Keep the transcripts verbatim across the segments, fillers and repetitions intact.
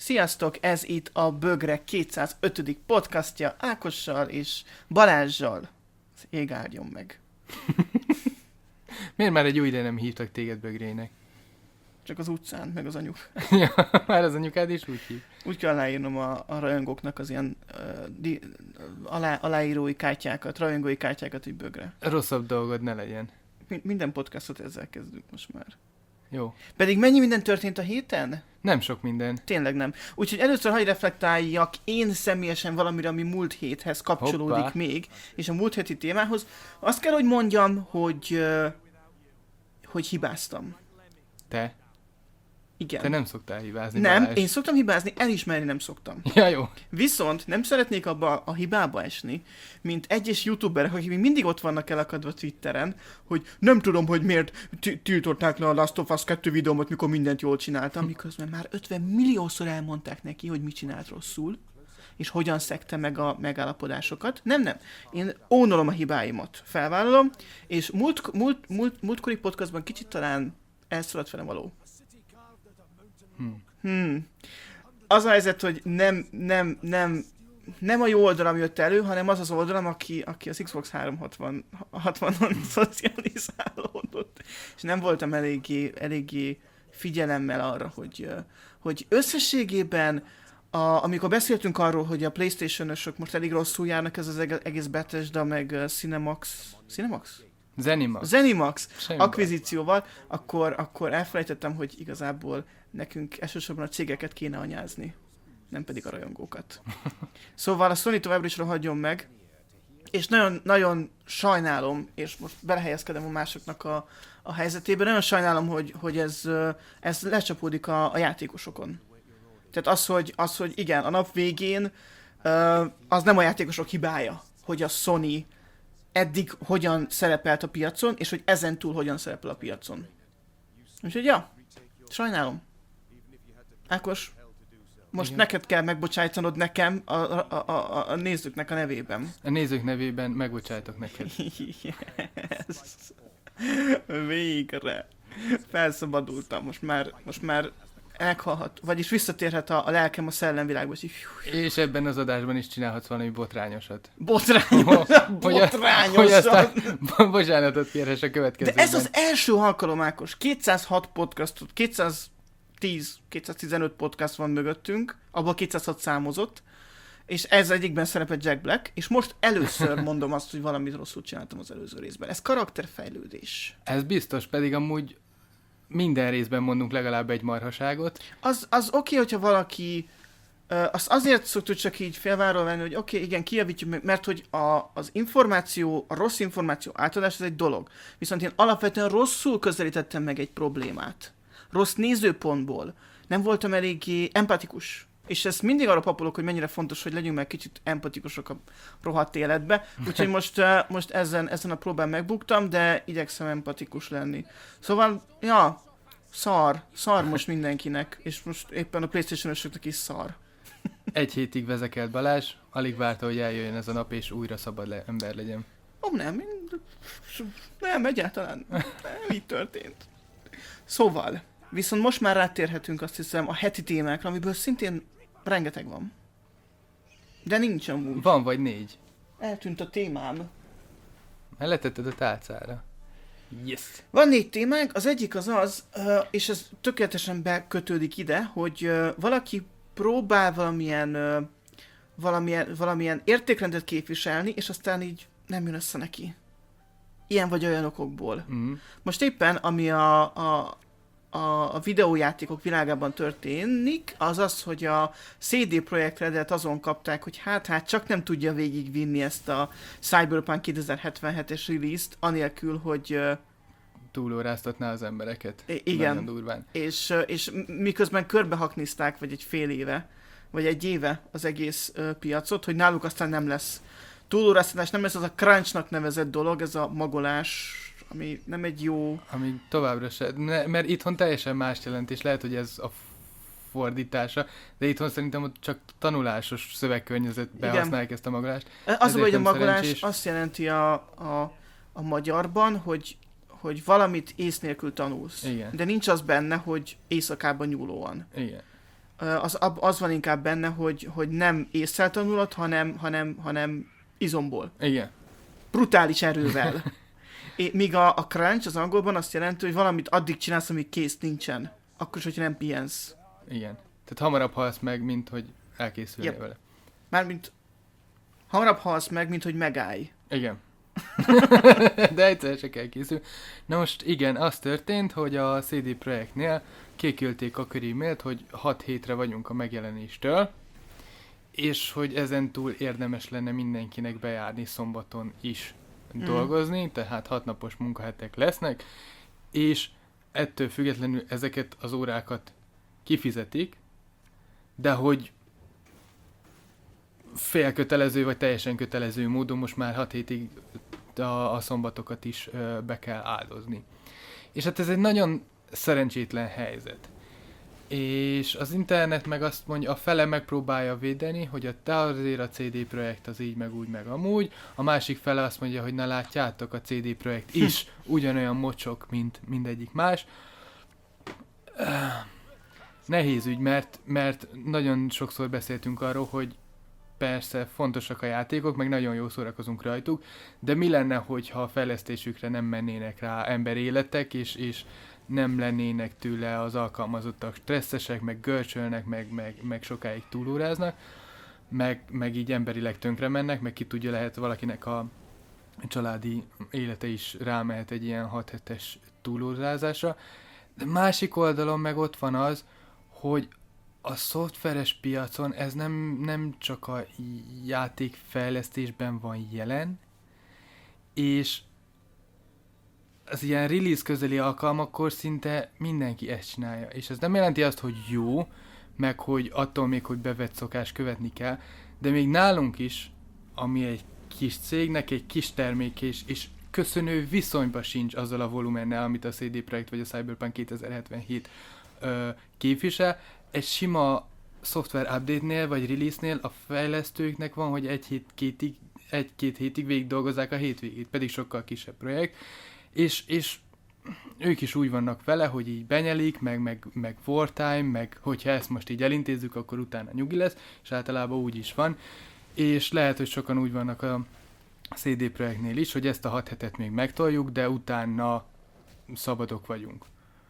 Sziasztok, ez itt a Bögre kétszázötödik podcastja Ákossal és Balázssal. Az ég áldjon meg. Miért már egy új ide nem hívtak téged Bögrének? Csak az utcán, meg az anyuk. Ja, már az anyukád is úgy hív. Úgy kell aláírnom a, a rajongóknak az ilyen uh, di, alá, aláírói kártyákat, rajongói kártyákat, hogy Bögre. Rosszabb dolgod ne legyen. Mi, minden podcastot ezzel kezdünk most már. Jó. Pedig mennyi minden történt a héten? Nem sok minden. Tényleg nem. Úgyhogy először hagyj reflektáljak én személyesen valamire, ami múlt héthez kapcsolódik Hoppá. még, és a múlt héti témához. Azt kell, hogy mondjam, hogy, uh, hogy hibáztam. Te? Igen. Te nem szoktál hibázni, Nem, Balázs. én szoktam hibázni, elismerni nem szoktam. Ja, jó. Viszont nem szeretnék abba a hibába esni, mint egyes youtuberek, akik még mindig ott vannak elakadva Twitteren, hogy nem tudom, hogy miért t- tiltották le a Last of Us kettő videómat, mikor mindent jól csináltam, miközben már ötven milliószor elmondták neki, hogy mit csinált rosszul, és hogyan szegte meg a megállapodásokat. Nem, nem. Én ónolom a hibáimat, felvállalom, és múlt, múlt, múlt, múltkori podcastban kicsit talán elszaladt velem való. Hmm. Hmm. Az a helyzet, hogy nem, nem, nem, nem a jó oldalam jött elő, hanem az az oldalam, aki, aki az Xbox háromszázhatvanon szocializálódott. És nem voltam eléggé, eléggé figyelemmel arra, hogy, hogy összességében, a, amikor beszéltünk arról, hogy a PlayStation-ösök most elég rosszul járnak, ez az egész Bethesda, meg Cinemax... Cinemax? Zenimax. Zenimax Semmi akvizícióval, akkor, akkor elfelejtettem, hogy igazából nekünk elsősorban a cégeket kéne anyázni, nem pedig a rajongókat. Szóval a Sony továbbra is rohadjon meg, és nagyon, nagyon sajnálom, és most belehelyezkedem a másoknak a, a helyzetében, nagyon sajnálom, hogy, hogy ez, ez lecsapódik a, a játékosokon. Tehát az hogy, az, hogy igen, a nap végén az nem a játékosok hibája, hogy a Sony eddig hogyan szerepelt a piacon, és hogy ezen túl hogyan szerepel a piacon. Úgyhogy ja, sajnálom. Ákos, most Igen. neked kell megbocsájtanod nekem a, a, a, a nézőknek a nevében. A nézők nevében megbocsájtok neked. Yes. Végre. Felszabadultam. Most már, most már meghalhat, vagyis visszatérhet a, a lelkem a szellemvilágba. És ebben az adásban is csinálhatsz valami botrányosat. Botrányosat! Hogy, a, hogy aztán bocsánatot kérhess a következőben. De ez az első alkalom, Ákos. kétszázhat podcastot, kétszáztíz, kétszáztizenöt podcast van mögöttünk, abban kétszázhat számozott, és ez egyikben szerepel Jack Black, és most először mondom azt, hogy valamit rosszul csináltam az előző részben. Ez karakterfejlődés. Ez biztos, pedig amúgy minden részben mondunk legalább egy marhaságot. Az, az oké, okay, hogyha valaki, uh, azt azért szoktuk csak így félváról venni, hogy oké, okay, igen, kijavítjuk meg, mert hogy a, az információ, a rossz információ átadás, ez egy dolog. Viszont én alapvetően rosszul közelítettem meg egy problémát. Rossz nézőpontból. Nem voltam eléggé empatikus. És ezt mindig arra papolok, hogy mennyire fontos, hogy legyünk meg kicsit empatikusok a rohadt életbe. Úgyhogy most, uh, most ezen, ezen a próbán megbuktam, de igyekszem empatikus lenni. Szóval, ja, szar. Szar most mindenkinek. És most éppen a PlayStation-ösöknek is szar. Egy hétig vezekelt Balázs, alig várta, hogy eljöjjön ez a nap, és újra szabad le- ember legyen. Ó, nem, én... nem, egyáltalán nem így történt. Szóval, viszont most már rátérhetünk, azt hiszem, a heti témákra, amiből szintén rengeteg van. De nincs amúgy. Van vagy négy. Eltűnt a témám. Letetted a tálcára. Yes. Van négy témánk, az egyik az az, uh, és ez tökéletesen bekötődik ide, hogy uh, valaki próbál valamilyen, uh, valamilyen, valamilyen értékrendet képviselni, és aztán így nem jön össze neki. Ilyen vagy olyan okokból. Mm. Most éppen, ami a, a, a, a videójátékok világában történik, az az, hogy a cé dé Projekt Redet azon kapták, hogy hát, hát csak nem tudja végigvinni ezt a Cyberpunk kétezer-hetvenhetes release-t, anélkül, hogy... Uh, túlóráztatná az embereket. I- igen. Nagyon durván. És, és miközben körbehaknizták, vagy egy fél éve, vagy egy éve az egész uh, piacot, hogy náluk aztán nem lesz túlóráztatás, nem lesz az a crunchnak nevezett dolog, ez a magolás, ami nem egy jó... Ami továbbra se, ne, mert itthon teljesen más jelent, és lehet, hogy ez a fordítása, de itthon szerintem ott csak tanulásos szövegkörnyezetben Igen. használják ezt a magolást. Az a baj, hogy a nem magolás szerencsés. azt jelenti a, a, a magyarban, hogy, hogy valamit ész nélkül tanulsz. Igen. De nincs az benne, hogy éjszakában nyúlóan. Igen. az, az van inkább benne, hogy, hogy nem ésszel tanulod, hanem, hanem, hanem izomból. Igen. Brutális erővel. É, míg a, a crunch az angolban azt jelenti, hogy valamit addig csinálsz, amíg kész nincsen. Akkor is, hogyha nem pihensz. Igen. Tehát hamarabb halsz meg, mint hogy elkészülnél yep. vele. Mármint hamarabb halsz meg, mint hogy megállj. Igen. De egyszer se kell készül. Na most igen, az történt, hogy a cé dé Projektnél kiküldték a körímélt, hogy hat hétre vagyunk a megjelenéstől, és hogy ezentúl érdemes lenne mindenkinek bejárni szombaton is mm. dolgozni, tehát hat napos munkahetek lesznek, és ettől függetlenül ezeket az órákat kifizetik, de hogy félkötelező vagy teljesen kötelező módon most már hat hétig a, a szombatokat is ö, be kell áldozni. És hát ez egy nagyon szerencsétlen helyzet. És az internet meg azt mondja, a fele megpróbálja védeni, hogy a te azért a cé dé Projekt az így, meg úgy, meg amúgy. A másik fele azt mondja, hogy na látjátok, a cé dé Projekt is ugyanolyan mocsok, mint mindegyik más. Nehéz ügy, mert, mert nagyon sokszor beszéltünk arról, hogy persze fontosak a játékok, meg nagyon jól szórakozunk rajtuk, de mi lenne, hogyha a fejlesztésükre nem mennének rá emberéletek, és, és nem lennének tőle az alkalmazottak stresszesek, meg görcsölnek, meg, meg, meg sokáig túlóráznak, meg, meg így emberileg tönkre mennek, meg ki tudja, lehet valakinek a családi élete is rámehet egy ilyen hat hetes túlórázásra. De másik oldalon meg ott van az, hogy a szoftveres piacon ez nem, nem csak a játékfejlesztésben van jelen, és az ilyen release közeli alkalmakkor szinte mindenki ezt csinálja. És ez nem jelenti azt, hogy jó, meg hogy attól még, hogy bevett szokás követni kell, de még nálunk is, ami egy kis cégnek, egy kis termék, és, és köszönő viszonyba sincs azzal a volumennel, amit a cé dé Projekt vagy a Cyberpunk kétezer-hetvenhét ö, képvisel, egy sima szoftver update-nél vagy release-nél a fejlesztőknek van, hogy egy hét, kétig, egy-két hétig végig dolgozzák a hétvégét, pedig sokkal kisebb projekt, és, és ők is úgy vannak vele, hogy így benyelik, meg, meg, meg wartime, meg hogyha ezt most így elintézzük, akkor utána nyugi lesz, és általában úgy is van, és lehet, hogy sokan úgy vannak a cé dé Projektnél is, hogy ezt a hat hetet még megtoljuk, de utána szabadok vagyunk.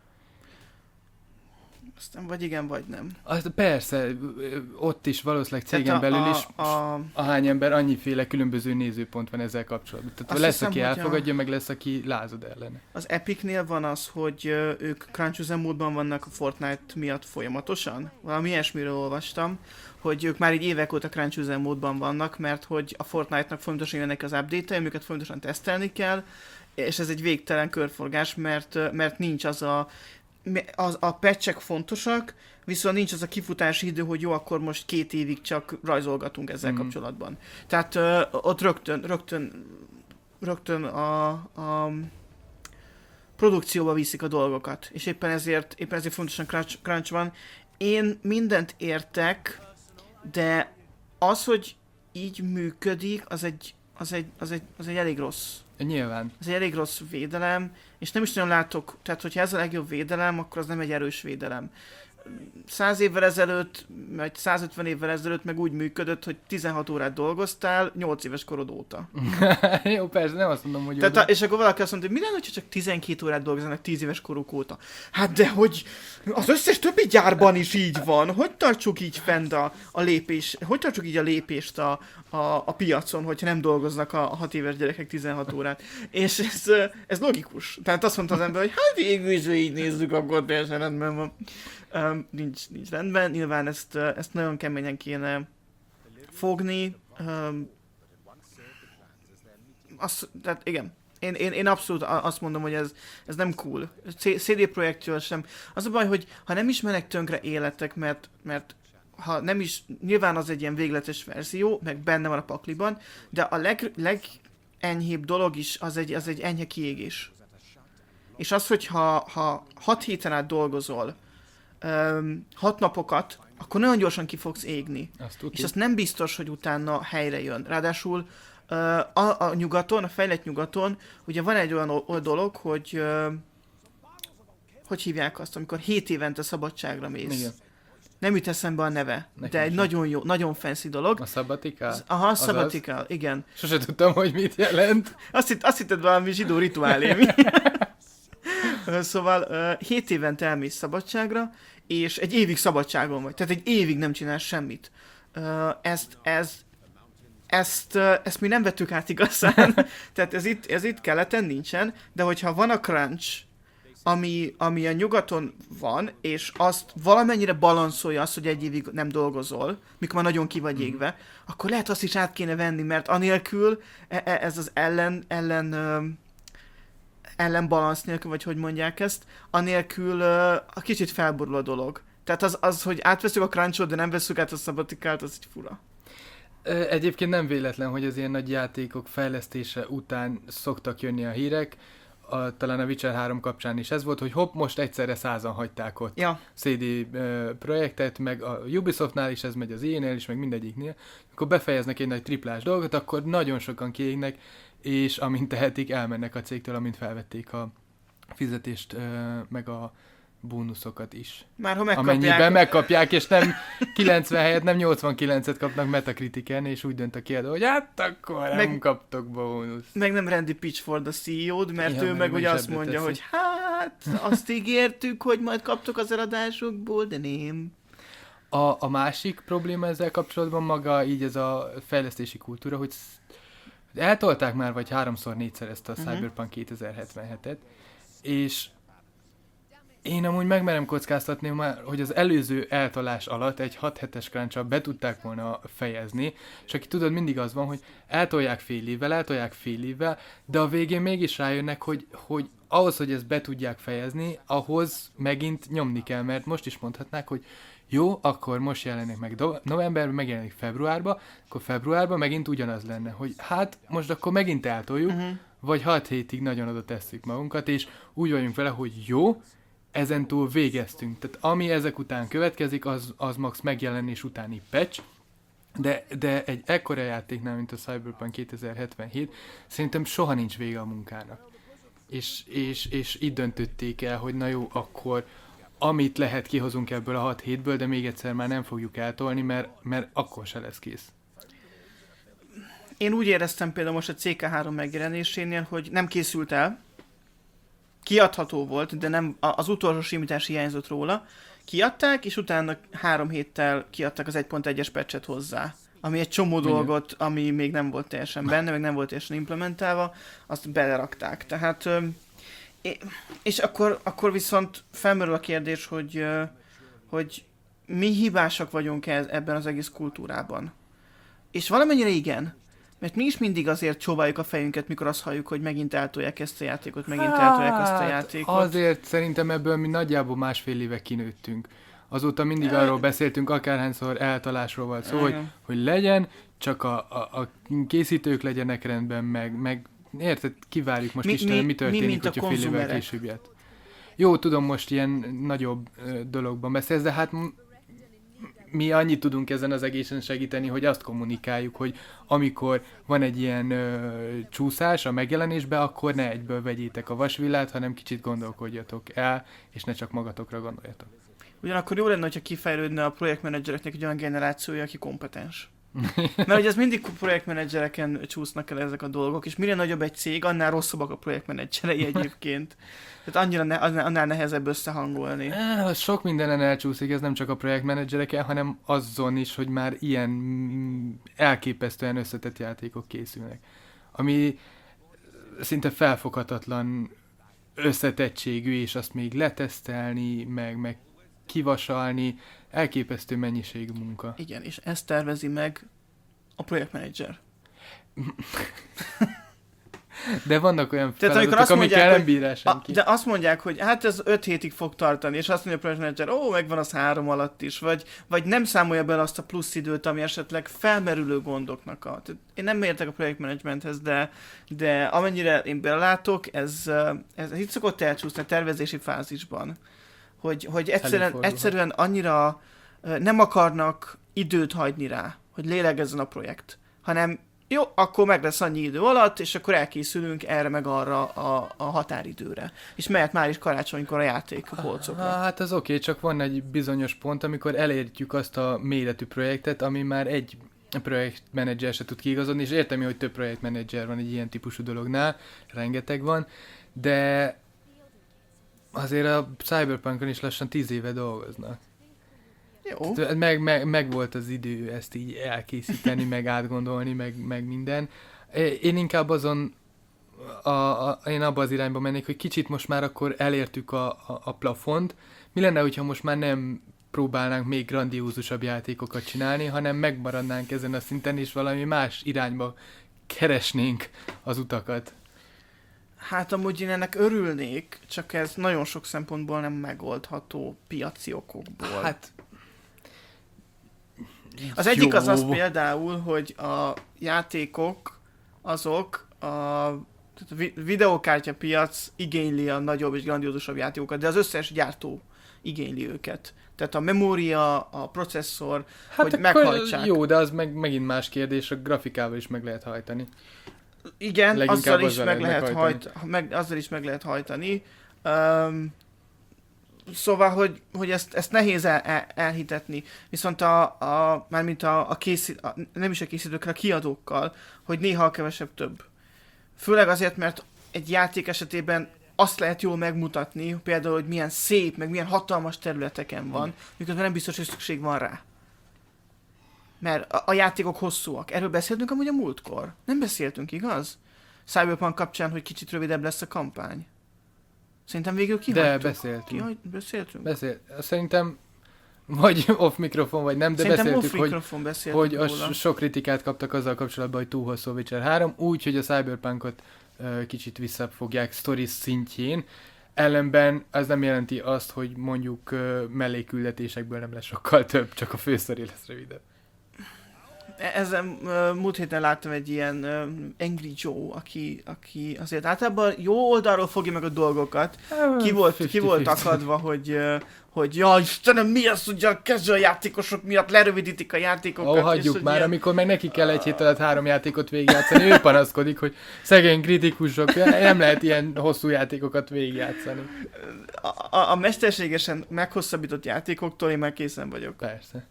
Aztán vagy igen, vagy nem. Az, persze, ott is valószínűleg cégen a, belül is a, a... ahány ember, annyiféle különböző nézőpont van ezzel kapcsolatban. Tehát azt lesz, hiszem, aki elfogadja, a... meg lesz, aki lázad ellene. Az Epicnél van az, hogy ők crunch módban vannak a Fortnite miatt folyamatosan. Valami ilyesmiről olvastam, hogy ők már így évek óta crunch módban vannak, mert hogy a Fortnite-nak folyamatosan jönnek az update-ei, amiket folyamatosan tesztelni kell, és ez egy végtelen körforgás, mert, mert nincs az a Az, a patchek fontosak, viszont nincs az a kifutási idő, hogy jó, akkor most két évig csak rajzolgatunk ezzel mm. kapcsolatban. Tehát ö, ott rögtön, rögtön, rögtön a, a produkcióba viszik a dolgokat, és éppen ezért, éppen ezért fontosan crunch, crunch van. Én mindent értek, de az, hogy így működik, az egy, az egy, az egy, az egy elég rossz. Nyilván. Ez egy elég rossz védelem, és nem is nagyon látok, tehát hogyha ez a legjobb védelem, akkor az nem egy erős védelem. Száz évvel ezelőtt, vagy százötven évvel ezelőtt meg úgy működött, hogy tizenhat órát dolgoztál, nyolc éves korod óta. Jó, persze, nem azt mondom, hogy Tehát a, és akkor valaki azt mondta, hogy mi lenne, hogyha csak tizenkét órát dolgoznak tíz éves koruk óta? Hát de hogy az összes többi gyárban is így van. Hogy tartsuk így fent a, a lépés, hogy tartsuk így a lépést a, a, a piacon, hogyha nem dolgoznak a, a hat éves gyerekek tizenhat órát? És ez, ez logikus. Tehát azt mondta az ember, hogy hát végül is, így nézzük, akkor teljesen rendben van. Um, nincs, nincs rendben, nyilván ezt, ezt nagyon keményen kéne fogni. Um, azt, tehát igen, én, én, én abszolút azt mondom, hogy ez, ez nem cool. cé dé Projektről sem. Az a baj, hogy ha nem is mennek tönkre életek, mert, mert ha nem is, nyilván az egy ilyen végletes verzió, meg benne van a pakliban, de a leg, legenyhébb dolog is az egy, az egy enyhe kiégés. És az, hogy ha, ha hat héten át dolgozol, Um, hat napokat, akkor nagyon gyorsan ki fogsz égni. Azt és azt nem biztos, hogy utána helyre jön. Ráadásul uh, a, a nyugaton, a fejlett nyugaton, ugye van egy olyan o- dolog, hogy uh, hogy hívják azt, amikor hét évente szabadságra mész. Igen. Nem jut eszembe a neve, Nekem de egy sem. nagyon jó, nagyon fancy dolog. A Sabbatical? Az- Aha, Sabbatical, igen. Sose tudtam, hogy mit jelent. Azt, hitt, azt hitted valami zsidó rituálé. mi? Ö, szóval uh, hét évente elmész szabadságra, és egy évig szabadságon vagy. Tehát egy évig nem csinálsz semmit. Uh, ezt, ez, ezt, uh, ezt mi nem vettük át igazán. Tehát ez itt, ez itt keleten nincsen, de hogyha van a crunch, ami, ami a nyugaton van, és azt valamennyire balanszolja azt, hogy egy évig nem dolgozol, mikor már nagyon ki vagy égve, mm. akkor lehet azt is át kéne venni, mert anélkül e- e- ez az ellen, ellen, ö, ellen balansz nélkül, vagy hogy mondják ezt, anélkül ö, a kicsit felborul a dolog. Tehát az, az hogy átveszünk a crunchot, de nem veszük át a szabatikát, az egy fura. Ö, Egyébként nem véletlen, hogy az ilyen nagy játékok fejlesztése után szoktak jönni a hírek. A, talán a Witcher három kapcsán is ez volt, hogy hopp, most egyszerre százan hagyták ott Ja. cé dé ö, projektet, meg a Ubisoftnál is ez megy, az í á-nél is, meg mindegyiknél. Akkor befejeznek egy nagy triplás dolgot, akkor nagyon sokan kiégnek, és amint tehetik, elmennek a cégtől, amint felvették a fizetést, ö, meg a bónuszokat is. Már ha megkapják... Amennyiben megkapják, és nem kilencven helyett nem nyolcvankilencet kapnak Metacritiken, és úgy dönt a kiadó, hogy hát akkor nem Meg- kaptok bónusz. Meg nem Randy Pitchford a cé e o-d, mert Ja, ő meg meg meg ugye azt zsebre mondja, teszi. hogy hát azt ígértük, hogy majd kaptok az eladásokból, de nem. A, a másik probléma ezzel kapcsolatban maga így ez a fejlesztési kultúra, hogy sz- eltolták már vagy háromszor, négyszer ezt a Mhm. Cyberpunk kétezer-hetvenhetet, és én amúgy megmerem kockáztatni már, hogy az előző eltolás alatt egy hat hetes crunch-al be tudták volna fejezni, és aki tudod, mindig az van, hogy eltolják fél évvel, eltolják fél évvel, de a végén mégis rájönnek, hogy, hogy ahhoz, hogy ezt be tudják fejezni, ahhoz megint nyomni kell, mert most is mondhatnák, hogy jó, akkor most jelenik meg do- novemberben, megjelenik februárban, akkor februárban megint ugyanaz lenne, hogy hát most akkor megint eltoljuk, Uh-huh. vagy hat hétig nagyon oda tesszük magunkat, és úgy vagyunk vele, hogy jó, ezentúl végeztünk. Tehát ami ezek után következik, az, az max megjelenés utáni patch, de, de egy ekkora játéknál, mint a Cyberpunk kétezer-hetvenhét, szerintem soha nincs vége a munkának. És, és, és így döntötték el, hogy na jó, akkor amit lehet, kihozunk ebből a hat hétből, de még egyszer már nem fogjuk eltolni, mert, mert akkor se lesz kész. Én úgy éreztem például most a cé ká három megjelenésénél, hogy nem készült el, kiadható volt, de nem, a- az utolsó simítás hiányzott róla. Kiadták, és utána három héttel kiadták az egy pont egyes patchet hozzá. Ami egy csomó Igen. dolgot, ami még nem volt teljesen benne, meg nem volt teljesen implementálva, azt belerakták. Tehát, ö, é- és akkor, akkor viszont felmerül a kérdés, hogy, ö, hogy mi hibásak vagyunk ez, ebben az egész kultúrában. És valamennyire igen. Mert mi is mindig azért csóváljuk a fejünket, mikor azt halljuk, hogy megint eltolják ezt a játékot, megint eltolják azt a Hát, játékot. Azért szerintem ebből mi nagyjából másfél éve kinőttünk. Azóta mindig Ja. arról beszéltünk, akárhányszor eltalásról volt szó, hogy, Igen. hogy legyen, csak a, a, a készítők legyenek rendben, meg, meg érted, kivárjuk most Mi- mi, Istenem, mi- mi történik, mi, mint a hogyha fél évvel konzumerek. később jött. Jó, tudom, most ilyen nagyobb ö, dologban beszélsz, de hát m- mi annyit tudunk ezen az egészen segíteni, hogy azt kommunikáljuk, hogy amikor van egy ilyen ö, csúszás a megjelenésbe, akkor ne egyből vegyétek a vasvillát, hanem kicsit gondolkodjatok el, és ne csak magatokra gondoljatok. Ugyanakkor jó lenne, hogyha kifejlődne a projektmenedzsereknek egy olyan generációja, aki kompetens. Mert ugye ez mindig projektmenedzsereken csúsznak el ezek a dolgok, és minél nagyobb egy cég, annál rosszabbak a projektmenedzserei egyébként. Tehát annyira ne, annál, annál nehezebb összehangolni. Eh, Sok mindenen elcsúszik, ez nem csak a projektmenedzsereken, hanem azon is, hogy már ilyen mm, elképesztően összetett játékok készülnek. Ami szinte felfoghatatlan összetettségű, és azt még letesztelni, meg, meg kivasalni, elképesztő mennyiségű munka. Igen, és ezt tervezi meg a projektmenedzser. De vannak olyan Tehát amikor feladatok, azt mondják, amikkel nem hogy- bírál A, senki. de azt mondják, hogy hát ez öt hétig fog tartani, és azt mondja a projektmenedzser, ó, megvan az három alatt is, vagy, vagy nem számolja bele azt a plusz időt, ami esetleg felmerülő gondoknak a... Tehát én nem értek a projektmenedzsmenthez, de, de amennyire én belelátok, ez, ez, ez itt szokott elcsúszni a tervezési fázisban, hogy, hogy egyszerűen, Előfordulhat. egyszerűen annyira ö, nem akarnak időt hagyni rá, hogy lélegezzen a projekt, hanem jó, akkor meg lesz annyi idő alatt, és akkor elkészülünk erre meg arra a, a határidőre. És mehet már is karácsonykor a játék a polcokra. Hát az oké, okay, csak van egy bizonyos pont, amikor elérjük azt a méretű projektet, ami már egy projektmenedzser se tud kiigazodni, és értem, hogy több projektmenedzser van egy ilyen típusú dolognál, rengeteg van, de azért a Cyberpunkon is lassan tíz éve dolgoznak. Jó. Meg, meg, meg volt az idő ezt így elkészíteni, meg átgondolni, meg, meg minden. Én inkább azon, a, a, én abba az irányba mennék, hogy kicsit most már akkor elértük a, a, a plafont. Mi lenne, hogyha most már nem próbálnánk még grandiózusabb játékokat csinálni, hanem megmaradnánk ezen a szinten, és valami más irányba keresnénk az utakat. Hát amúgy én ennek örülnék, csak ez nagyon sok szempontból nem megoldható piaci okokból. Hát az egyik jó. az az például, hogy a játékok azok a, tehát a videókártya piac igényli a nagyobb és grandiózusabb játékokat, de az összes gyártó igényli őket. Tehát a memória, a processzor, hát hogy meghajtsák. Jó, de az meg, megint más kérdés, a grafikával is meg lehet hajtani. Igen, Leginkább azzal is azzal meg lehet lehet, meghajtani. hajt, meg, azzal is meg lehet hajtani. Um, szóval, hogy, hogy ezt, ezt nehéz el, el, elhitetni. Viszont a, a, mármint a, a, készít, a nem is a készítőkkel, a kiadókkal, hogy néha a kevesebb több. Főleg azért, mert egy játék esetében azt lehet jól megmutatni, például, hogy milyen szép, meg milyen hatalmas területeken van, miközben nem biztos, hogy szükség van rá. Mert a, a játékok hosszúak. Erről beszéltünk amúgy a múltkor. Nem beszéltünk, igaz? Cyberpunk kapcsán, hogy kicsit rövidebb lesz a kampány. Szerintem végül kihagytuk. De beszéltünk. Kihagy... Beszéltünk? Beszél... Szerintem vagy off mikrofon, vagy nem, de Szerintem beszéltük, hogy, hogy a róla. sok kritikát kaptak azzal kapcsolatban, hogy túl hosszú a Witcher három, úgy, hogy a Cyberpunkot uh, kicsit visszafogják stories szintjén. Ellenben ez nem jelenti azt, hogy mondjuk uh, melléküldetésekből nem lesz sokkal több, csak a fősztori lesz rövidebb. Ezen uh, múlt héten láttam egy ilyen uh, Angry Joe, aki, aki azért általában jó oldalról fogja meg a dolgokat. Ki volt, ki volt akadva, hogy, uh, hogy ja, Istenem, mi az, hogy a casual játékosok miatt lerövidítik a játékokat. Ó, hagyjuk és, már, ilyen... amikor meg neki kell egy hét alatt három játékot végigjátszani, ő panaszkodik, hogy szegény kritikusok, nem lehet ilyen hosszú játékokat végigjátszani. A, a, a mesterségesen meghosszabbított játékoktól én már készen vagyok. Persze.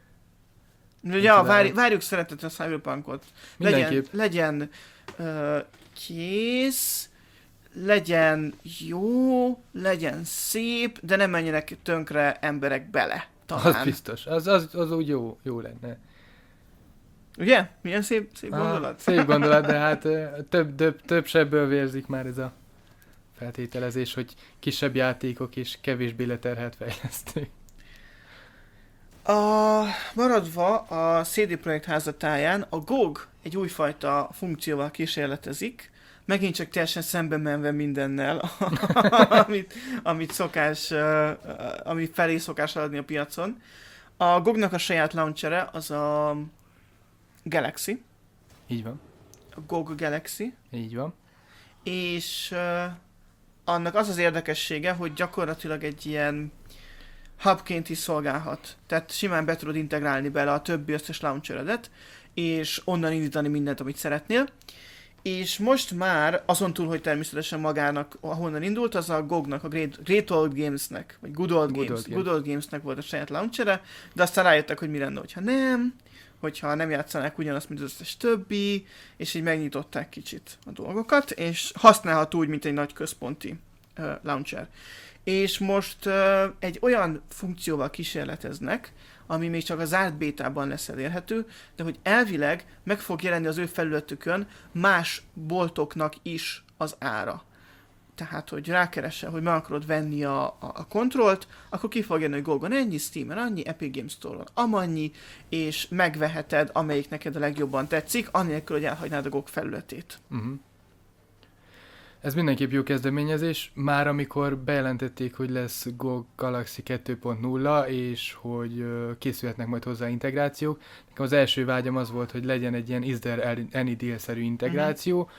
Ja, várj, várjuk szeretettel a Cyberpunkot. Legyen, Mindenképp. legyen uh, kész, legyen jó, legyen szép, de nem menjenek tönkre emberek bele. Talán. Az biztos, az, az, az úgy jó, jó lenne. Ugye? Milyen szép, szép Aha, gondolat? Szép gondolat, de hát több, több, több sebből vérzik már ez a feltételezés, hogy kisebb játékok és kevésbé leterhelt fejlesztők. A, maradva a cé dé Projekt házatáján a gé o gé egy újfajta funkcióval kísérletezik, megint csak teljesen szembe menve mindennel, amit, amit szokás, ami felé szokás adni a piacon. A gé o gé-nak a saját launchere az a Galaxy. Így van. A gé o gé Galaxy. Így van. És uh, annak az az érdekessége, hogy gyakorlatilag egy ilyen hubként is szolgálhat. Tehát simán be tudod integrálni bele a többi összes launcheredet, és onnan indítani mindent, amit szeretnél. És most már, azon túl, hogy természetesen magának, ahonnan indult, az a gé o gé-nak, a Great, Great Old Games-nek, vagy Good Old Good Games, Old Games. Good Old Games-nek volt a saját launchere, de aztán rájöttek, hogy mi lenne, hogyha nem, hogyha nem játszanák ugyanazt, mint az összes többi, és így megnyitották kicsit a dolgokat, és használható úgy, mint egy nagy központi uh, launcher. És most uh, egy olyan funkcióval kísérleteznek, ami még csak az zárt bétában lesz elérhető, de hogy elvileg meg fog jelenni az ő felületükön más boltoknak is az ára. Tehát, hogy rákeresel, hogy meg akarod venni a, a, a kontrollt, akkor ki fog jönni, hogy Gogon ennyi, Steamen annyi, Epic Games Store-on amannyi, és megveheted, amelyik neked a legjobban tetszik, anélkül, hogy elhagynád a gé o gé felületét. Uh-huh. Ez mindenképp jó kezdeményezés, már amikor bejelentették, hogy lesz gé o gé Galaxy kettő pont nulla, és hogy uh, készülhetnek majd hozzá integrációk. Nekem az első vágyam az volt, hogy legyen egy ilyen is there any deal-szerű integráció, uh-huh.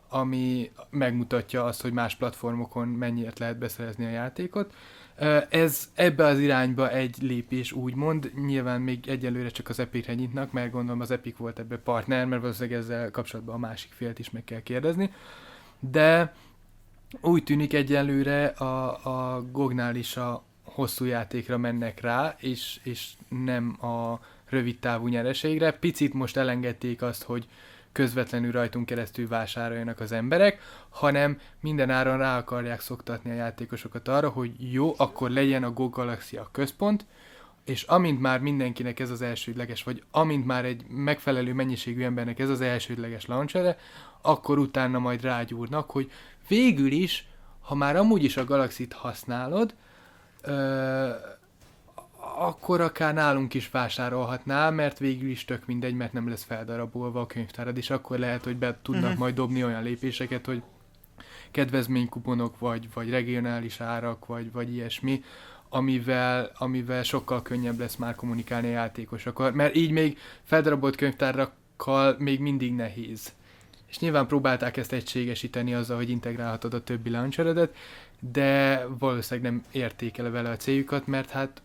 ami megmutatja azt, hogy más platformokon mennyiért lehet beszerezni a játékot. Ez ebbe az irányba egy lépés, úgymond. Nyilván még egyelőre csak az Epicre nyitnak, mert gondolom az Epic volt ebbe partner, mert valószínűleg ezzel kapcsolatban a másik félt is meg kell kérdezni. De úgy tűnik egyelőre a, a Gognál is a hosszú játékra mennek rá, és, és nem a rövid távú nyereségre. Picit most elengedték azt, hogy közvetlenül rajtunk keresztül vásároljanak az emberek, hanem minden áron rá akarják szoktatni a játékosokat arra, hogy jó, akkor legyen a Go Galaxy a központ, és amint már mindenkinek ez az elsődleges, vagy amint már egy megfelelő mennyiségű embernek ez az elsődleges launcher, akkor utána majd rágyúrnak, hogy végül is, ha már amúgy is a Galaxy-t használod, ö- akkor akár nálunk is vásárolhatnál, mert végül is tök mindegy, mert nem lesz feldarabolva a könyvtárad, és akkor lehet, hogy be tudnak uh-huh. majd dobni olyan lépéseket, hogy kedvezménykuponok, vagy, vagy regionális árak, vagy, vagy ilyesmi, amivel, amivel sokkal könnyebb lesz már kommunikálni a játékosokkal, mert így még feldarabolt könyvtárakkal még mindig nehéz. És nyilván próbálták ezt egységesíteni azzal, hogy integrálhatod a többi launcheredet, de valószínűleg nem érték el vele a céljukat, mert hát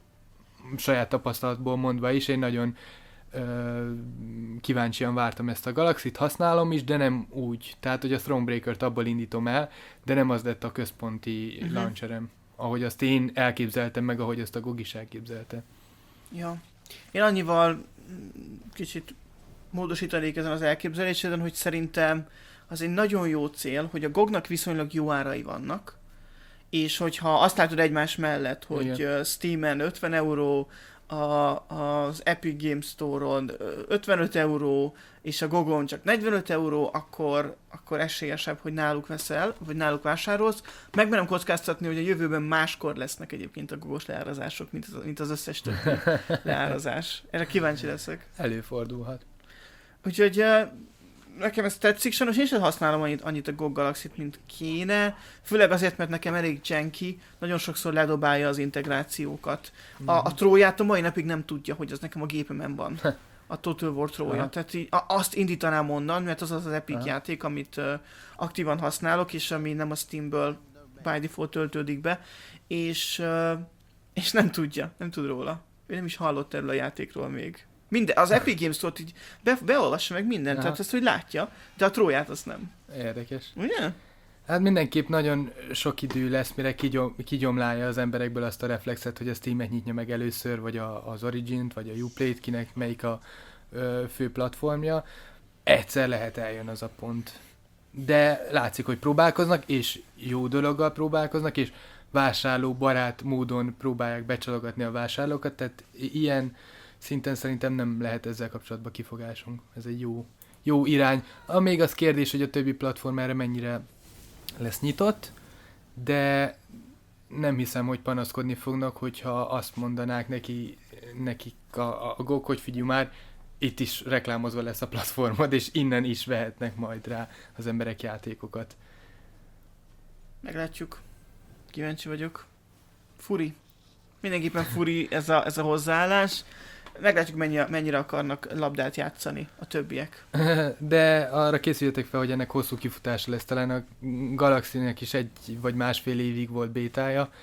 saját tapasztalatból mondva is, én nagyon ö, kíváncsian vártam ezt a Galaxy-t, használom is, de nem úgy. Tehát, hogy a Thronebreaker-t abból indítom el, de nem az lett a központi uh-huh. launcherem, ahogy azt én elképzeltem, meg ahogy azt a Gog is elképzelte. Ja. Én annyival kicsit módosítanék ezen az elképzeléseden, hogy szerintem az egy nagyon jó cél, hogy a Gognak viszonylag jó árai vannak, és hogyha azt látod egymás mellett, hogy igen. Steamen ötven euró, a, az Epic Games Store-on ötvenöt euró, és a Gogon csak negyvenöt euró, akkor, akkor esélyesebb, hogy náluk veszel, vagy náluk vásárolsz. Megmerem kockáztatni, hogy a jövőben máskor lesznek egyébként a Gogos leárazások, mint az, mint az összes többi leárazás. Erre kíváncsi leszek. Előfordulhat. Úgyhogy nekem ez tetszik, sajnos én sem használom annyit, annyit a Go Galaxy-t, mint kéne, főleg azért, mert nekem elég janky, nagyon sokszor ledobálja az integrációkat. A, a tróját a mai napig nem tudja, hogy az nekem a gépemen van. A Total War trója. Tehát így, a, azt indítanám onnan, mert az az az Epic Aha. játék, amit uh, aktívan használok, és ami nem a Steamből by default töltődik be, és, uh, és nem tudja, nem tud róla. Ő nem is hallott erről a játékról még. Minden, az Epic Games Store-t így be, beolvassa meg mindent, Aha. tehát ezt, hogy látja, de a tróját azt nem. Érdekes. Ugye? Hát mindenképp nagyon sok idő lesz, mire kigyom, kigyomlálja az emberekből azt a reflexet, hogy a Steam-et nyitja meg először, vagy a, az Origin-t, vagy a Uplay-t, kinek melyik a ö, fő platformja. Egyszer lehet eljön az a pont. De látszik, hogy próbálkoznak, és jó dologgal próbálkoznak, és vásárló barát módon próbálják becsalogatni a vásárlókat, tehát ilyen szinten szerintem nem lehet ezzel kapcsolatban kifogásunk. Ez egy jó, jó irány. A még az kérdés, hogy a többi platform erre mennyire lesz nyitott, de nem hiszem, hogy panaszkodni fognak, hogyha azt mondanák neki, nekik a, a Gog, hogy figyelj már, itt is reklámozva lesz a platformod, és innen is vehetnek majd rá az emberek játékokat. Meglátjuk. Kíváncsi vagyok. Furi. Mindenképpen furi ez a, ez a hozzáállás. Meglátjuk, mennyi, mennyire akarnak labdát játszani a többiek. De arra készüljetek fel, hogy ennek hosszú kifutása lesz. Talán a Galaxy-nek is egy vagy másfél évig volt bétája.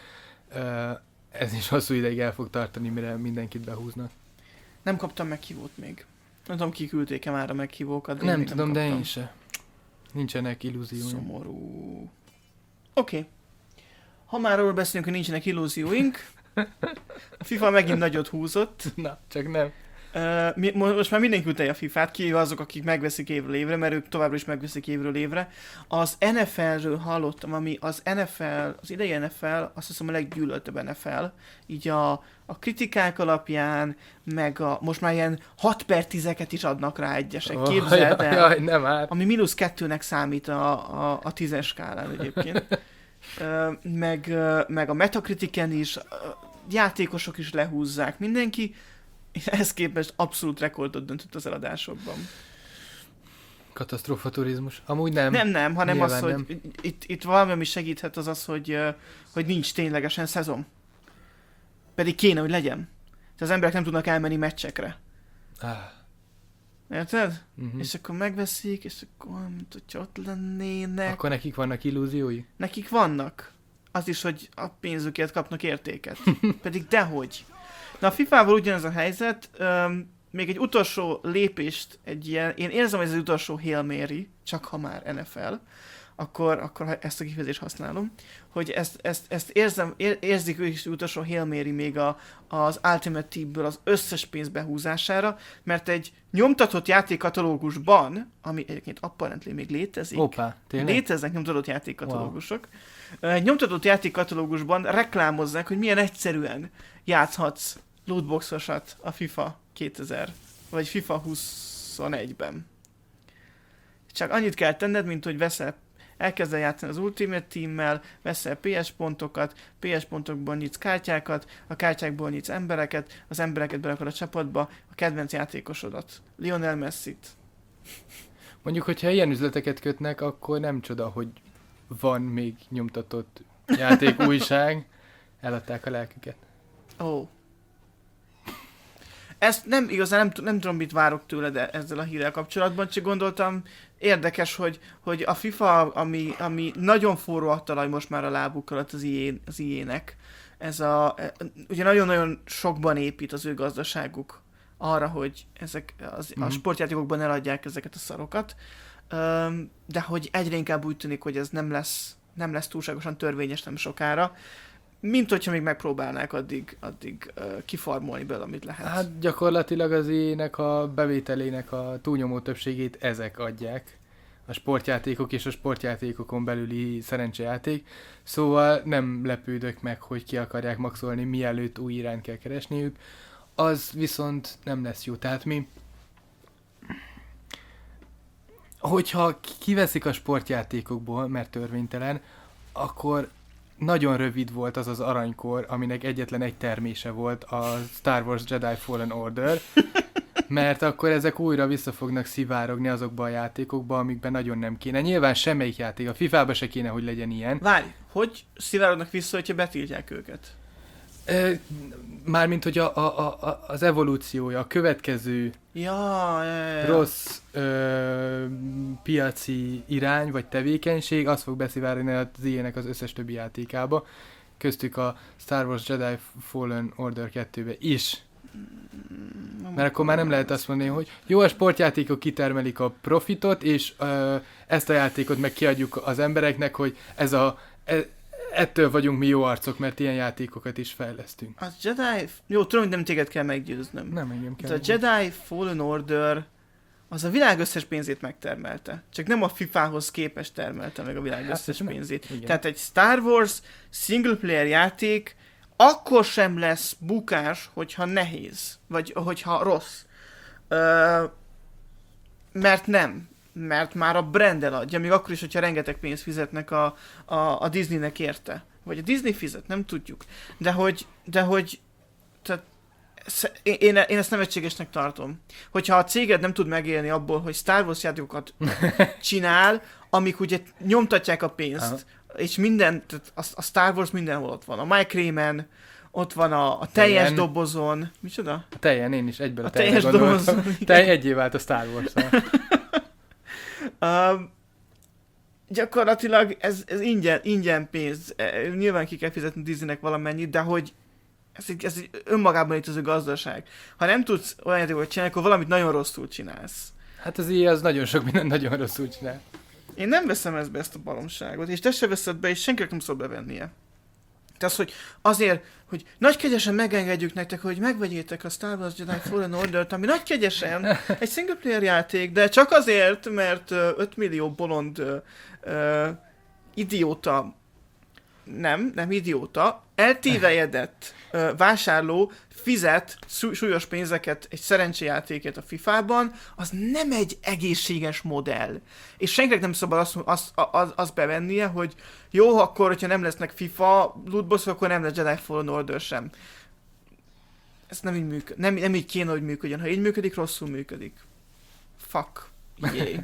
Ez is hosszú ideig el fog tartani, mire mindenkit behúznak. Nem kaptam meghívót még. Nem tudom, ki küldték-e már a meghívókat. Nem tudom, nem de én se. Nincsenek illúzióink. Szomorú. Oké. Okay. Ha már arról beszélünk, hogy nincsenek illúzióink, a FIFA megint nagyot húzott. Na, csak nem. Uh, mi, most már mindenki utálja a fifát, kivéve azok, akik megveszik évről évre, mert ők továbbra is megveszik évről évre. Az en ef el-ről hallottam, ami az en ef el, az idei en ef el, azt hiszem a leggyűlöltebb en ef el, így a, a kritikák alapján, meg a, most már ilyen hat per tízeket is adnak rá egyesek, oh, képzeld el. Jaj, nem áll. Ami mínusz kettőnek számít a, a, a tízes skálán egyébként. uh, meg, uh, meg a Metacritiken is, uh, játékosok is lehúzzák, mindenki, és ehhez képest abszolút rekordot döntött az eladásokban. Katasztrófa turizmus. Amúgy nem. Nem, nem, hanem Nyilván az, hogy nem. itt, itt valami, ami segíthet, az az, hogy, hogy nincs ténylegesen szezon. Pedig kéne, hogy legyen. Tehát az emberek nem tudnak elmenni meccsekre. Ah. Érted? Uh-huh. És akkor megveszik, és akkor mint hogyha ott lennének. Akkor nekik vannak illúziói? Nekik vannak. Az is, hogy a pénzükért kapnak értéket. Pedig dehogy. Na a fifával ugyanez a helyzet. Öm, még egy utolsó lépést, egy ilyen, én érzem, hogy ez az utolsó Hail Mary, csak ha már en ef el, akkor, akkor ezt a kifejezést használom, hogy ezt, ezt, ezt érzem, ér, érzik ők is az utolsó Hail Mary még a, az Ultimate Teamből az összes pénz behúzására, mert egy nyomtatott játékkatalógusban, ami egyébként apparently még létezik, Hoppá, tényleg? léteznek nyomtatott játékkatalógusok, wow. Egy nyomtatott játékkatalógusban reklámozzák, hogy milyen egyszerűen játszhatsz lootboxosat a FIFA kétezer, vagy FIFA huszonegyben. Csak annyit kell tenned, mint hogy veszel, elkezdel játszani az Ultimate Teammel, veszel pé es pontokat, pé es pontokból nyitsz kártyákat, a kártyákból nyitsz embereket, az embereket berakod a csapatba, a kedvenc játékosodat, Lionel Messit. Mondjuk, hogyha ilyen üzleteket kötnek, akkor nem csoda, hogy van még nyomtatott játékújság, eladták a lelküket. Ó. Oh. Ezt nem igazán nem, nem tudom, mit várok tőled ezzel a hírrel kapcsolatban, csak gondoltam, érdekes, hogy, hogy a FIFA, ami, ami nagyon forró a talaj most már a lábuk alatt az i á, az i á-nek, ez a, ugye nagyon-nagyon sokban épít az ő gazdaságuk arra, hogy ezek az, mm. a sportjátékokban eladják ezeket a szarokat, de hogy egyre inkább úgy tűnik, hogy ez nem lesz, nem lesz túlságosan törvényes nem sokára, mint hogyha még megpróbálnák addig, addig uh, kifarmolni belőle, amit lehet. Hát gyakorlatilag az ének a bevételének a túlnyomó többségét ezek adják. A sportjátékok és a sportjátékokon belüli szerencsejáték. Szóval nem lepődök meg, hogy ki akarják maxolni, mielőtt új irányt kell keresniük. Az viszont nem lesz jó. Tehát mi... Hogyha kiveszik a sportjátékokból, mert törvénytelen, akkor... Nagyon rövid volt az az aranykor, aminek egyetlen egy termése volt, a Star Wars Jedi Fallen Order, mert akkor ezek újra vissza fognak szivárogni azokba a játékokba, amikben nagyon nem kéne. Nyilván semmelyik játék, a fifában se kéne, hogy legyen ilyen. Várj, hogy szivárognak vissza, hogyha betiltják őket? E, mármint, hogy a, a, a, az evolúciója, a következő ja, ja, ja. rossz ö, piaci irány vagy tevékenység, az fog beszivárogni az i á-nek az összes többi játékába, köztük a Star Wars Jedi Fallen Order kettőbe is. Mm, Mert akkor már nem lehet azt mondani, hogy jó, a sportjátékok kitermelik a profitot, és ö, ezt a játékot meg kiadjuk az embereknek, hogy ez a... E, ettől vagyunk mi jó arcok, mert ilyen játékokat is fejlesztünk. A Jedi... Jó, tudom, hogy nem téged kell meggyőznöm. Nem engem kell. De a Jedi Fallen Order az a világ összes pénzét megtermelte. Csak nem a fifához képest termelte meg a világ hát, összes pénzét. Igen. Tehát egy Star Wars single player játék akkor sem lesz bukás, hogyha nehéz. Vagy hogyha rossz. Ö, mert nem. Mert már a brand eladja, még akkor is, hogyha rengeteg pénzt fizetnek a, a, a Disneynek érte. Vagy a Disney fizet, nem tudjuk. De hogy, de hogy tehát, én, én ezt nevetségesnek tartom. Hogyha a céged nem tud megélni abból, hogy Star Wars játékokat csinál, amik ugye nyomtatják a pénzt, aha. És minden, tehát a, a Star Wars mindenhol ott van. A Mike Rayman, ott van a, a teljes tejen. Dobozon. Micsoda? A teljen, én is egyből a, a teljes dobozon. Tej egyé vált a Star Wars-szal. Uh, gyakorlatilag ez, ez ingyen, ingyen pénz. Nyilván ki kell fizetni Disneynek valamennyit, de hogy ez egy, ez egy önmagában itt az a gazdaság. Ha nem tudsz olyan játékokat csinálni, akkor valamit nagyon rosszul csinálsz. Hát az ilyen az nagyon sok minden nagyon rosszul csinál. Én nem veszem ezt be, ezt a baromságot, és te se veszed be, és senkinek nem szabad bevennie. Tehát, hogy azért, hogy nagy kegyesen megengedjük nektek, hogy megvegyétek a Star Wars Jedi Fallen Order-t, ami nagy kegyesen egy single player játék, de csak azért, mert öt millió bolond uh, uh, idióta, nem, nem idióta, eltévejedett uh, vásárló fizet súlyos pénzeket egy szerencsejátékért a fifában, az nem egy egészséges modell. És senkinek nem szabad azt, azt, azt, azt bevennie, hogy jó, akkor, hogyha nem lesznek FIFA lootboxok, akkor nem lesz Jedi Fallen Order sem. Ez nem így működik. Nem, nem így kéne, hogy működjön. Ha így működik, rosszul működik. Fuck. Yeah.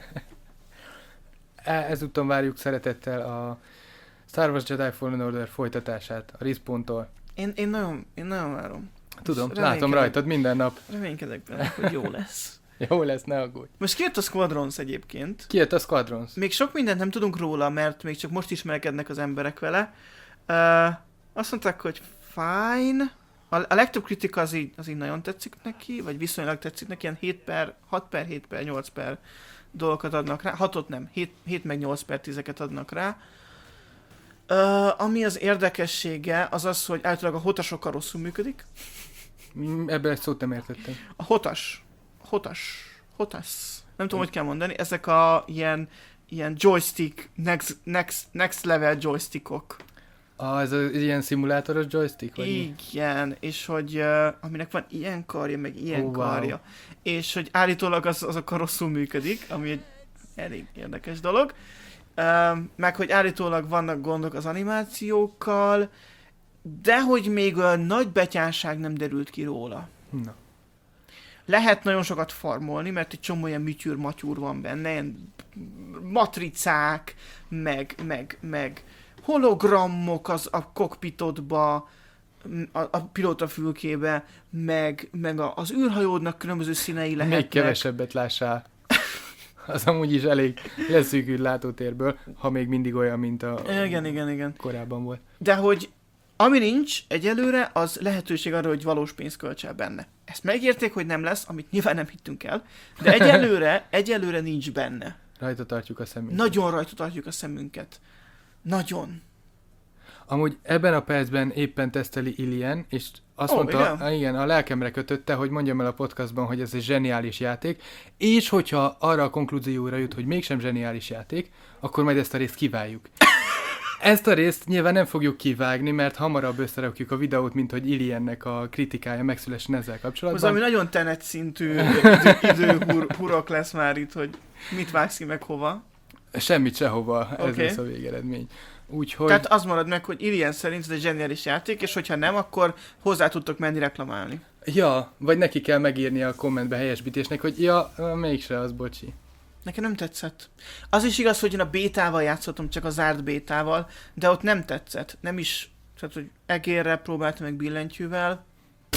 Ezúton várjuk szeretettel a Star Wars Jedi Fallen Order folytatását a Respawn-tól. Én, én, nagyon, én nagyon várom. Tudom, látom rajtad minden nap. Reménykedek benne, hogy jó lesz. Jó lesz, ne aggódj. Most kijött a Squadrons egyébként. Kijött a Squadrons. Még sok mindent nem tudunk róla, mert még csak most ismerkednek az emberek vele. Uh, azt mondták, hogy fine. A, a legtöbb kritika az így, az így nagyon tetszik neki, vagy viszonylag tetszik neki, ilyen hét per, hat per, hét per, nyolc per dolgokat adnak rá. hatot nem, hét, hét meg nyolc per tízeket adnak rá. Uh, ami az érdekessége, az az, hogy általában a hotasokkal rosszul működik. Ebből egy szót nem értettem. A hotas, hotas, hotas, nem tudom, hogy kell mondani, ezek a ilyen, ilyen joystick, next, next, next level joystickok. Ah, ez az ilyen szimulátoros joystick? Vagy igen, mi? És hogy uh, aminek van ilyen karja, meg ilyen oh, karja, wow. És hogy állítólag az, azokkal rosszul működik, ami egy elég érdekes dolog. Uh, meg hogy állítólag vannak gondok az animációkkal, de hogy még olyan nagy betyárság nem derült ki róla. Na. Lehet nagyon sokat farmolni, mert egy csomó ilyen műtyűr-matyúr van benne, ilyen matricák, meg, meg, meg hologramok az a kokpitodba, a, a pilótafülkébe, meg, meg a, az űrhajódnak különböző színei lehetnek. Még kevesebbet lássál. Az amúgy is elég leszűkült látótérből, ha még mindig olyan, mint a igen, igen, igen. korábban volt. De hogy ami nincs egyelőre, az lehetőség arra, hogy valós pénzt költsel benne. Ezt megérték, hogy nem lesz, amit nyilván nem hittünk el, de egyelőre, egyelőre nincs benne. Rajta tartjuk a szemünket. Nagyon rajta tartjuk a szemünket. Nagyon. Amúgy ebben a percben éppen teszteli Ilien, és azt oh, mondta, igen? a, igen, a lelkemre kötötte, hogy mondjam el a podcastban, hogy ez egy zseniális játék, és hogyha arra a konklúzióra jut, hogy mégsem zseniális játék, akkor majd ezt a részt kivágjuk. Ezt a részt nyilván nem fogjuk kivágni, mert hamarabb összerakjuk a videót, mint hogy Iliennek a kritikája megszülessen ezzel kapcsolatban. Az, ami nagyon tenet szintű idő, időhurok lesz már itt, hogy mit vágsz ki meg hova. Semmit sehova, ez okay. lesz a végeredmény. Úgyhogy... Tehát az marad meg, hogy Ilien szerint ez egy zseniális játék, és hogyha nem, akkor hozzá tudtok menni reklamálni. Ja, vagy neki kell megírni a kommentbe helyesbítésnek, hogy ja, mégse az, bocsi. Nekem nem tetszett. Az is igaz, hogy én a bétával játszottam, csak a zárt bétával, de ott nem tetszett. Nem is, tehát, hogy egérre próbáltam meg billentyűvel.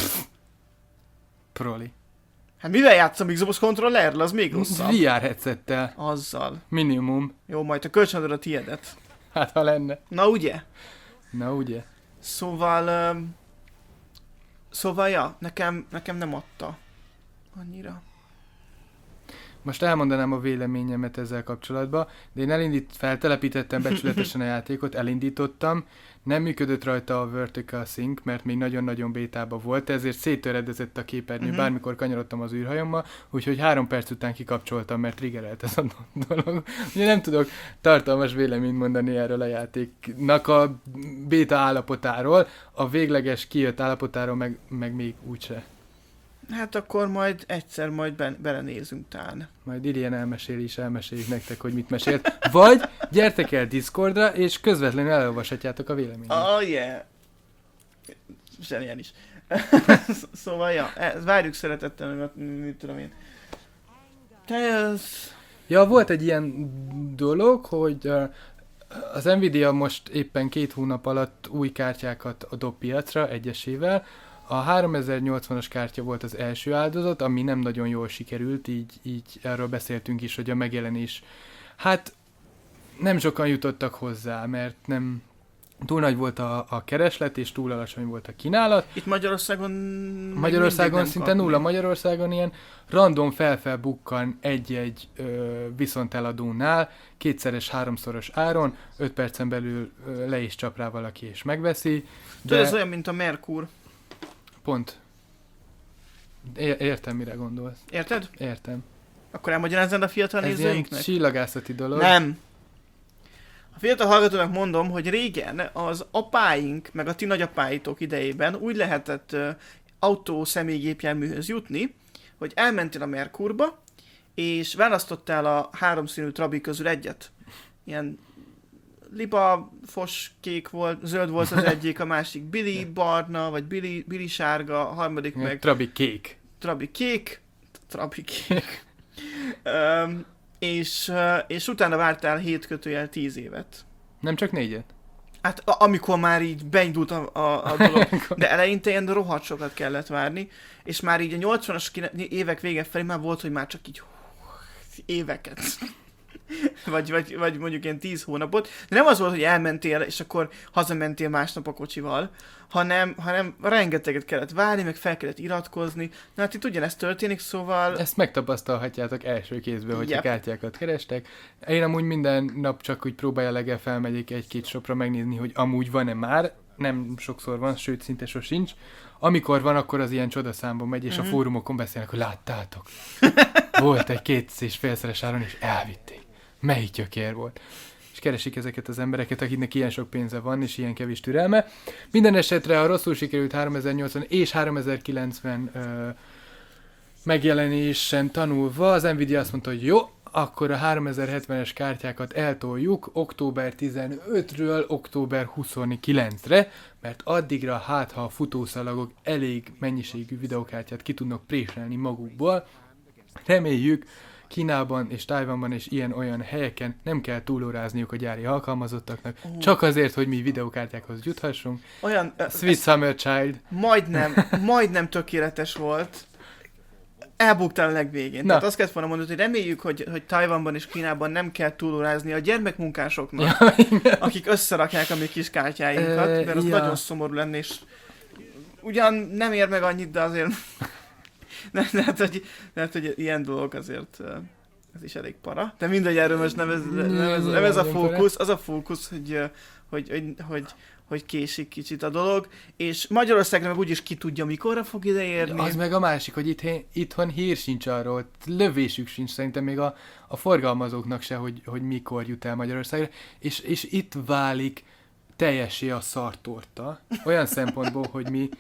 Proli. Hát mivel játszom Xbox controllerrel? Az még rosszabb. vé er headsettel. Azzal. Minimum. Jó, majd a kölcsönadod a tiédet. Hát, ha lenne. Na ugye? Na ugye? Szóval... Um, szóval, ja, nekem, nekem nem adta. Annyira. Most elmondanám a véleményemet ezzel kapcsolatban, de én elindít, feltelepítettem becsületesen a játékot, elindítottam, nem működött rajta a Vertical Sync, mert még nagyon-nagyon bétában volt, ezért széttöredezett a képernyő, uh-huh. bármikor kanyarodtam az űrhajommal, úgyhogy három perc után kikapcsoltam, mert triggerelt ez a dolog. Ugye nem tudok tartalmas véleményt mondani erről a játéknak a béta állapotáról, a végleges kijött állapotáról meg, meg még úgyse. Hát akkor majd egyszer majd be, belenézünk tán. Majd Ilien elmeséli és elmeséljük nektek, hogy mit mesélt. Vagy gyertek el Discordra, és közvetlenül elolvashatjátok a véleményt. Oh yeah! Zseniális. Szóval, ja, várjuk szeretettel, mert mit tudom én. Ez... Ja, volt egy ilyen dolog, hogy az Nvidia most éppen két hónap alatt új kártyákat dob piacra egyesével. A háromezer-nyolcvanas kártya volt az első áldozat, ami nem nagyon jól sikerült, így, így erről beszéltünk is, hogy a megjelenés, hát nem sokan jutottak hozzá, mert nem túl nagy volt a, a kereslet, és túl alacsony volt a kínálat. Itt Magyarországon... Magyarországon szinte nulla, Magyarországon ilyen random felfel bukkan egy-egy ö, viszonteladónál, kétszeres, háromszoros áron, öt percen belül ö, le is csap rá valaki, és megveszi. De... Tudod, ez olyan, mint a Merkur. Pont. É- értem, mire gondolsz. Érted? Értem. Akkor elmagyarázzád a fiatal ez nézőinknek? Ez ilyen csillagászati dolog. Nem. A fiatal hallgatónak mondom, hogy régen az apáink, meg a ti nagyapáitok idejében úgy lehetett uh, autó személygépjárműhöz jutni, hogy elmentél a Merkurba, és választottál a háromszínű trabi közül egyet. Ilyen liba, fos, kék volt, zöld volt az egyik, a másik Billy barna, vagy Billy, Billy sárga, a harmadik ja, meg... Trabi kék. Trabi kék. Trabi kék. um, és, uh, és utána vártál hét kötőjel tíz évet. Nem csak négyet? Hát a- amikor már így beindult a, a, a dolog, de eleinte ilyen rohadt sokat kellett várni, és már így a nyolcvanas évek vége felé már volt, hogy már csak így éveket. vagy, vagy, vagy mondjuk ilyen tíz hónapot. De nem az volt, hogy elmentél, és akkor hazamentél másnap a kocsival, hanem, hanem rengeteget kellett várni, meg fel kellett iratkozni. Na hát itt ugyanezt történik, szóval... Ezt megtapasztalhatjátok első kézből, hogyha Yep. kártyákat kerestek. Én amúgy minden nap csak úgy próbálja felmegyek egy-két shopra megnézni, hogy amúgy van-e már. Nem sokszor van, sőt szinte sosincs. Amikor van, akkor az ilyen csodaszámban megy, és mm-hmm. a fórumokon beszélnek, hogy láttátok. Volt egy két és félszeres áron, és elvitték. Melyik gyökér volt? És keresik ezeket az embereket, akiknek ilyen sok pénze van, és ilyen kevés türelme. Minden esetre a rosszul sikerült háromezer-nyolcvan és háromezer-kilencven ö, megjelenésen tanulva, az Nvidia azt mondta, hogy jó, akkor a háromezer-hetvenes kártyákat eltoljuk október tizenötödikéről október huszonkilencedikére, mert addigra, hát ha a futószalagok elég mennyiségű videokártyát ki tudnak préselni magukból, reméljük, Kínában és Tajvanban és ilyen-olyan helyeken nem kell túlórázniuk a gyári alkalmazottaknak, uh. csak azért, hogy mi videokártyákhoz juthassunk. Olyan... Uh, Sweet Summer Child. Majdnem, majdnem tökéletes volt. Elbuktál a legvégén. Na. Tehát azt kellett volna mondani, hogy reméljük, hogy, hogy Tajvanban és Kínában nem kell túlórázni a gyermekmunkásoknak, ja, akik összerakják a mi kis kártyáinkat, mert az ja. nagyon szomorú lenne, és ugyan nem ér meg annyit, de azért... Lehet, hogy, lehet, hogy ilyen dolgok azért ez is elég para. De mindegy, erről most nem ez, nem ez, nem ez a fókusz, az a fókusz, hogy, hogy, hogy, hogy, hogy késik kicsit a dolog, és Magyarországra meg úgyis ki tudja, mikorra fog ideérni. Az meg a másik, hogy itt, itthon hír sincs arról, lövésük sincs szerintem még a, a forgalmazóknak se, hogy, hogy mikor jut el Magyarországra, és, és itt válik teljessé a szartorta, olyan szempontból, hogy mi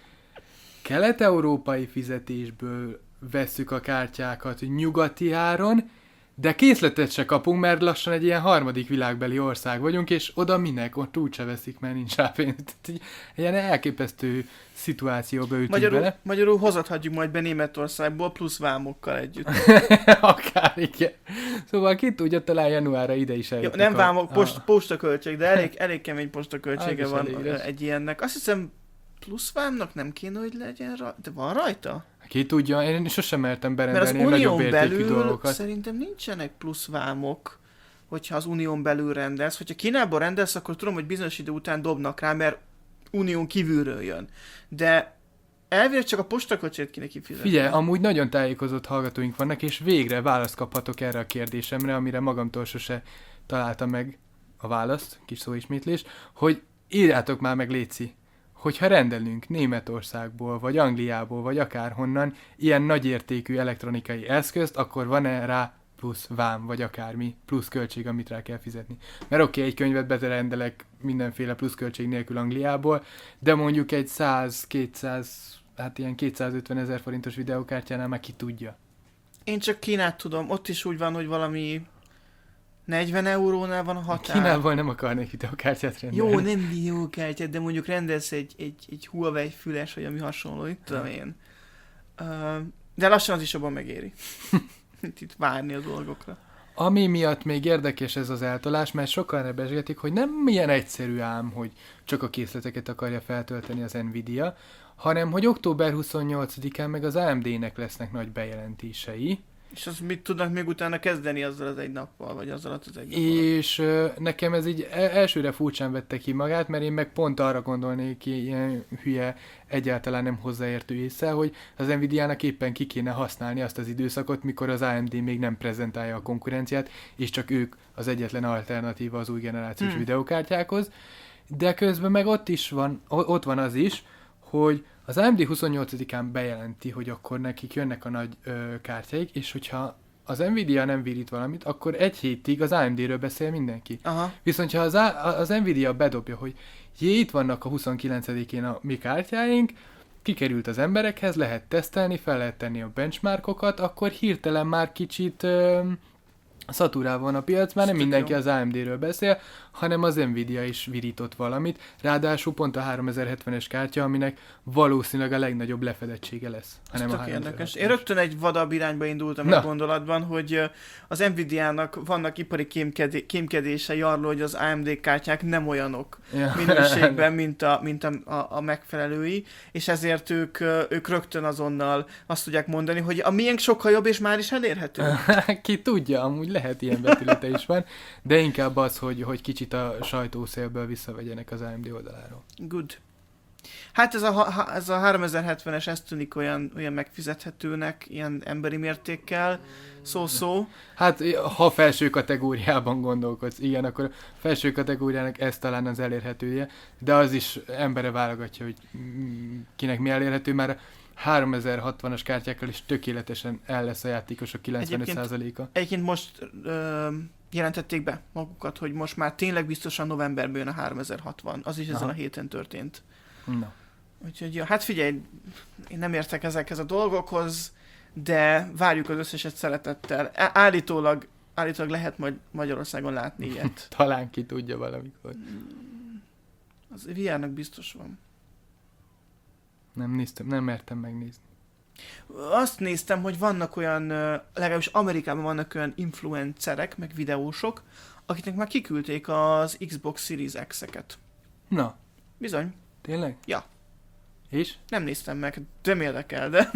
kelet-európai fizetésből vesszük a kártyákat nyugati áron, de készletet se kapunk, mert lassan egy ilyen harmadik világbeli ország vagyunk, és oda minek? Ott úgyse veszik, mert nincs rá pénz. Egy ilyen elképesztő szituációba ültünk magyarul, bele. Magyarul hozathatjuk majd be Németországból, plusz vámokkal együtt. Akár, igen. Szóval ki tudja, talán januárra ide is eljutok. Nem vámok, post, a... postaköltség, de elég, elég kemény postaköltsége van elég egy ilyennek. Azt hiszem, plusz vámnak nem kéne, hogy legyen rajta. De van rajta? Ki tudja, én sosem mertem berendelni mert az nagyobb unión értékű belül dolgokat. Szerintem nincsenek plusz vámok, hogyha az unión belül rendelsz. Hogyha Kínában rendelsz, akkor tudom, hogy bizonyos idő után dobnak rá, mert unión kívülről jön. De elvileg csak a postaköltséget kéne kifizetni. Figyelj, amúgy nagyon tájékozott hallgatóink vannak, és végre választ kaphatok erre a kérdésemre, amire magamtól sose találtam meg a választ, kis szóismétlés, hogy írjátok már meg, léci, hogyha rendelünk Németországból, vagy Angliából, vagy akárhonnan ilyen nagyértékű elektronikai eszközt, akkor van-e rá plusz vám, vagy akármi plusz költség, amit rá kell fizetni. Mert oké, okay, egy könyvet berendelek mindenféle plusz költség nélkül Angliából, de mondjuk egy száz-kétszáz, hát ilyen kétszázötven ezer forintos videókártyánál már ki tudja. Én csak Kínát tudom, ott is úgy van, hogy valami negyven eurónál van a határ. Kínában nem akarnék videókártyát rendelni. Jó, nem videókártyát, de mondjuk rendelsz egy, egy, egy Huawei füles, vagy ami hasonló, itt tudom én. Uh, de lassan az is jobban megéri. Itt várni a dolgokra. Ami miatt még érdekes ez az eltolás, mert sokan rebesgetik, hogy nem milyen egyszerű ám, hogy csak a készleteket akarja feltölteni az Nvidia, hanem hogy október huszonnyolcadikán meg az á em dé-nek lesznek nagy bejelentései. És azt mit tudnak még utána kezdeni azzal az egy nappal, vagy azzal az egy nappal? És uh, nekem ez így elsőre furcsán vette ki magát, mert én meg pont arra gondolnék, ilyen hülye, egyáltalán nem hozzáértő észre, hogy az Nvidia-nak éppen ki kéne használni azt az időszakot, mikor az á em dé még nem prezentálja a konkurenciát, és csak ők az egyetlen alternatíva az új generációs hmm. videokártyákhoz. De közben meg ott is van, ott van az is, hogy az á em dé huszonnyolcadikán bejelenti, hogy akkor nekik jönnek a nagy ö, kártyáik, és hogyha az Nvidia nem virít valamit, akkor egy hétig az á em dé-ről beszél mindenki. Aha. Viszont ha az, az Nvidia bedobja, hogy jé, itt vannak a huszonkilencedikén a mi kártyáink, kikerült az emberekhez, lehet tesztelni, fel lehet tenni a benchmarkokat, akkor hirtelen már kicsit ö, szaturál van a piac, már nem mindenki az á em dé-ről beszél, hanem az Nvidia is virított valamit, ráadásul pont a háromezer-hetvenes kártya, aminek valószínűleg a legnagyobb lefedettsége lesz. Ez hanem tök a érdekes. Én rögtön egy vadabb irányba indultam Na. a gondolatban, hogy ö, az Nvidia-nak vannak ipari kémkedé- kémkedései arról, hogy az á em dé kártyák nem olyanok Ja. minőségben, mint a, mint a, a, a megfelelői, és ezért ők, ö, ők rögtön azonnal azt tudják mondani, hogy a miénk sokkal jobb, és már is elérhető. Ki tudja, amúgy lehet ilyen vetülete is van, de inkább az, hogy, hogy kicsit a sajtószélből visszavegyenek az á em dé oldaláról. Good. Hát ez a, ha- ez a háromezer-hetvenes, ez tűnik olyan, olyan megfizethetőnek, ilyen emberi mértékkel, szó-szó. Hát, ha felső kategóriában gondolkodsz, igen, akkor a felső kategóriának ez talán az elérhetője, de az is embere válogatja, hogy mm, kinek mi elérhető, már a háromezer-hatvanas kártyákkal is tökéletesen el lesz a játékosok kilencvenöt százaléka. Egyébként most ö, jelentették be magukat, hogy most már tényleg biztosan novemberben jön a háromezer-hatvan. Az is ezen Aha. a héten történt. Na. Úgyhogy, ja, hát figyelj, én nem értek ezekhez a dolgokhoz, de várjuk az összeset szeretettel. Á- Állítólag, állítólag lehet majd Magyarországon látni ilyet. Talán ki tudja valamikor. Az vé er-nak biztos van. Nem néztem, nem mertem megnézni. Azt néztem, hogy vannak olyan, ö, legalábbis Amerikában vannak olyan influencerek, meg videósok, akiknek már kiküldték az Xbox Series X-eket. Na, Bizony, tényleg? Ja. És? nem néztem meg, nem érdekel, de...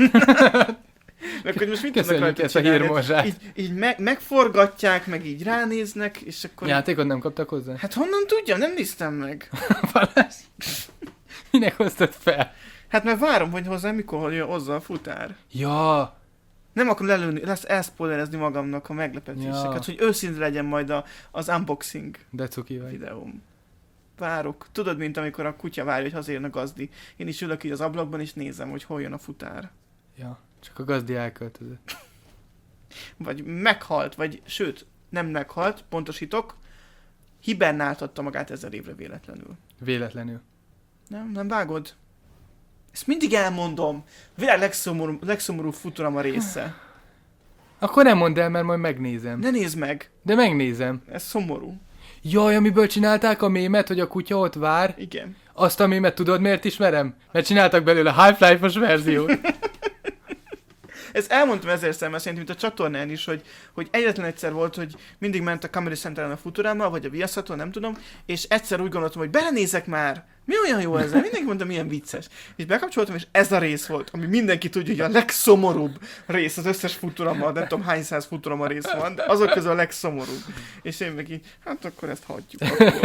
meg hogy most mit tudnak Köszönjük rajta ezt a csinálni? hírmorzsát. Így, így me- megforgatják, meg így ránéznek, és akkor... Játékot nem kaptak hozzá? Hát honnan tudjam, nem néztem meg. Balázs, minek hoztad fel? Hát mert várom, hogy hozzá mikor jön hozzá a futár. Ja, Nem akarom lelőni, lesz elszpoilerezni magamnak a meglepetéseket, Ja. hogy őszinte legyen majd a, az unboxing de cuki vagy. videóm. Várok. Tudod, mint amikor a kutya várja, hogy hazajön a gazdi. Én is ülök így az ablakban, és nézem, hogy hol jön a futár. Ja, csak a gazdi elköltözött. Vagy meghalt, vagy sőt, nem meghalt, pontosítok, hibernáltatta magát ezer évre véletlenül. Véletlenül. Nem, nem vágod? Ezt mindig elmondom. A világ legszomorú, legszomorúbb Futurama része. Akkor nem mondd el, mert majd megnézem. Ne nézd meg, De megnézem. ez szomorú. Jaj, amiből csinálták a mémet, hogy a kutya ott vár. Igen. Azt a mémet tudod, miért ismerem? Mert csináltak belőle Half-Life-os verziót. Ezt elmondtam ezerszer, mert szerintem itt a csatornán is, hogy, hogy egyetlen egyszer volt, hogy mindig ment a Comedy Central a Futurama, vagy a Viaszaton, nem tudom, és egyszer úgy gondoltam, hogy belenézek már, mi olyan jó ezzel, mindenki mondta, milyen vicces. És bekapcsoltam, és ez a rész volt, ami mindenki tudja, hogy a legszomorúbb rész, az összes Futurama, nem tudom hány száz Futurama rész van, de azok közül a legszomorúbb. És én meg így, hát akkor ezt hagyjuk. Akkor.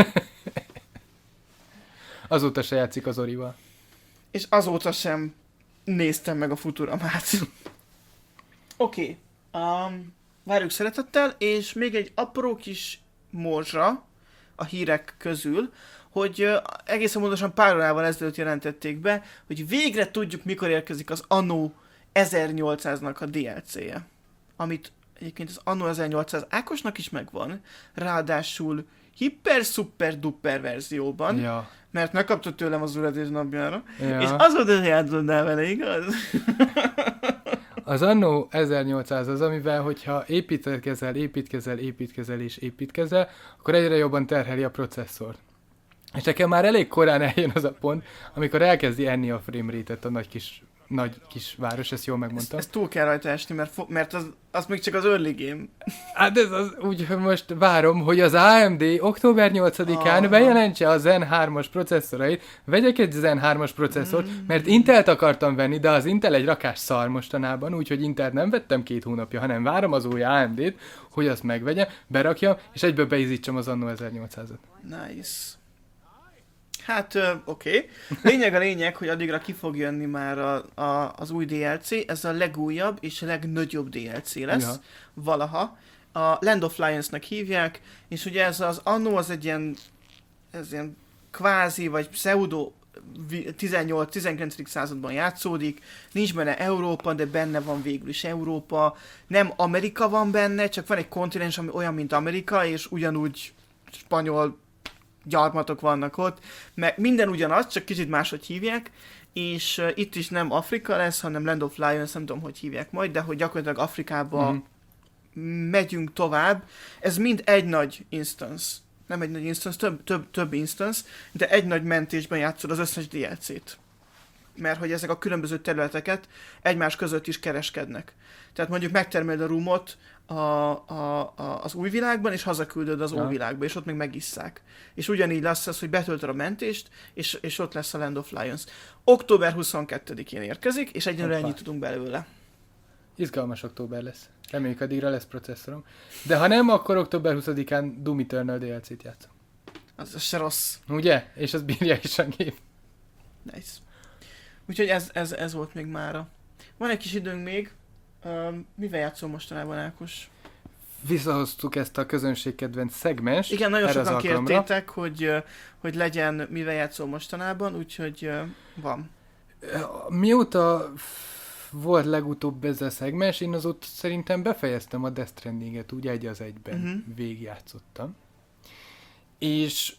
Azóta se játszik az Orival. És azóta sem néztem meg a Futuramát. Oké, okay. um, várjuk szeretettel, és még egy apró kis morzsa a hírek közül, hogy uh, egészen pontosan pár órával ezelőtt jelentették be, hogy végre tudjuk, mikor érkezik az Anno ezernyolcszáznak a dé el cé-je. Amit egyébként az Anno ezernyolcszáz Ákosnak is megvan, ráadásul hiper-szuper-duper verzióban, Ja. mert megkapta tőlem az uradés napjára, Ja. és azóta játszottál vele, igaz? Az Anno ezernyolcszáz az, amivel, hogyha építkezel, építkezel, építkezel és építkezel, akkor egyre jobban terheli a processzort. És nekem már elég korán eljön az a pont, amikor elkezdi enni a framerate-et a nagy kis, nagy kis város, ezt jól megmondtam. Ezt túl kell rajta esni, mert, fo- mert az, az még csak az early game. Hát ez az úgy, hogy most várom, hogy az á em dé október nyolcadikán Aha. bejelentse a Zen hármas processzorait, vegyek egy Zen hármas processzort, Mm. mert Intelt akartam venni, de az Intel egy rakás szar mostanában, úgyhogy Intelt nem vettem két hónapja, hanem várom az új á em dét, hogy azt megvegyem, berakjam, és egyből beizítsam az Anno ezernyolcszázat. Nice. Hát, ö, oké. Okay. Lényeg a lényeg, hogy addigra ki fog jönni már a, a, az új dé el cé, ez a legújabb és a legnagyobb dé el cé lesz, Ja. valaha. A Land of Lions-nak hívják, és ugye ez az Anno az egy ilyen, ez ilyen kvázi vagy pseudo tizennyolc-tizenkilencedik században játszódik, nincs benne Európa, de benne van végül is Európa, nem Amerika van benne, csak van egy kontinens, ami olyan, mint Amerika, és ugyanúgy spanyol gyarmatok vannak ott, mert minden ugyanaz, csak kicsit máshogy hívják, és uh, itt is nem Afrika lesz, hanem Land of Lions, nem tudom, hogy hívják majd, de hogy gyakorlatilag Afrikába Mhm. megyünk tovább. Ez mind egy nagy instance. nem egy nagy instance, több, több, több instance, de egy nagy mentésben játszol az összes dé el cét. Mert hogy ezek a különböző területeket egymás között is kereskednek. Tehát mondjuk megtermeled a rumot a, a, a, az új világban, és hazaküldöd az ja. új világba, és ott még megisszák. És ugyanígy lesz az, hogy betöltöd a mentést, és, és ott lesz a Land of Lions. október huszonkettedikén érkezik, és egyre ennyit tudunk belőle. Izgalmas október lesz. Reméljük, addigra lesz processzorom. De ha nem, akkor október huszadikán Doom Eternal dé el cét játszom. Az, az se rossz. Ugye? És az bírja is a gép. Nice. Úgyhogy ez, ez, ez volt még mára. Van egy kis időnk még. Uh, mivel játszol mostanában, Ákos? Visszahoztuk ezt a közönségkedvenc szegmest. Igen, nagyon sokan kértétek, hogy, hogy legyen mivel játszol mostanában, úgyhogy van. Mióta volt legutóbb ez a szegmens, én azóta szerintem befejeztem a Death Strandinget, úgy egy az egyben uh-huh. végigjátszottam. És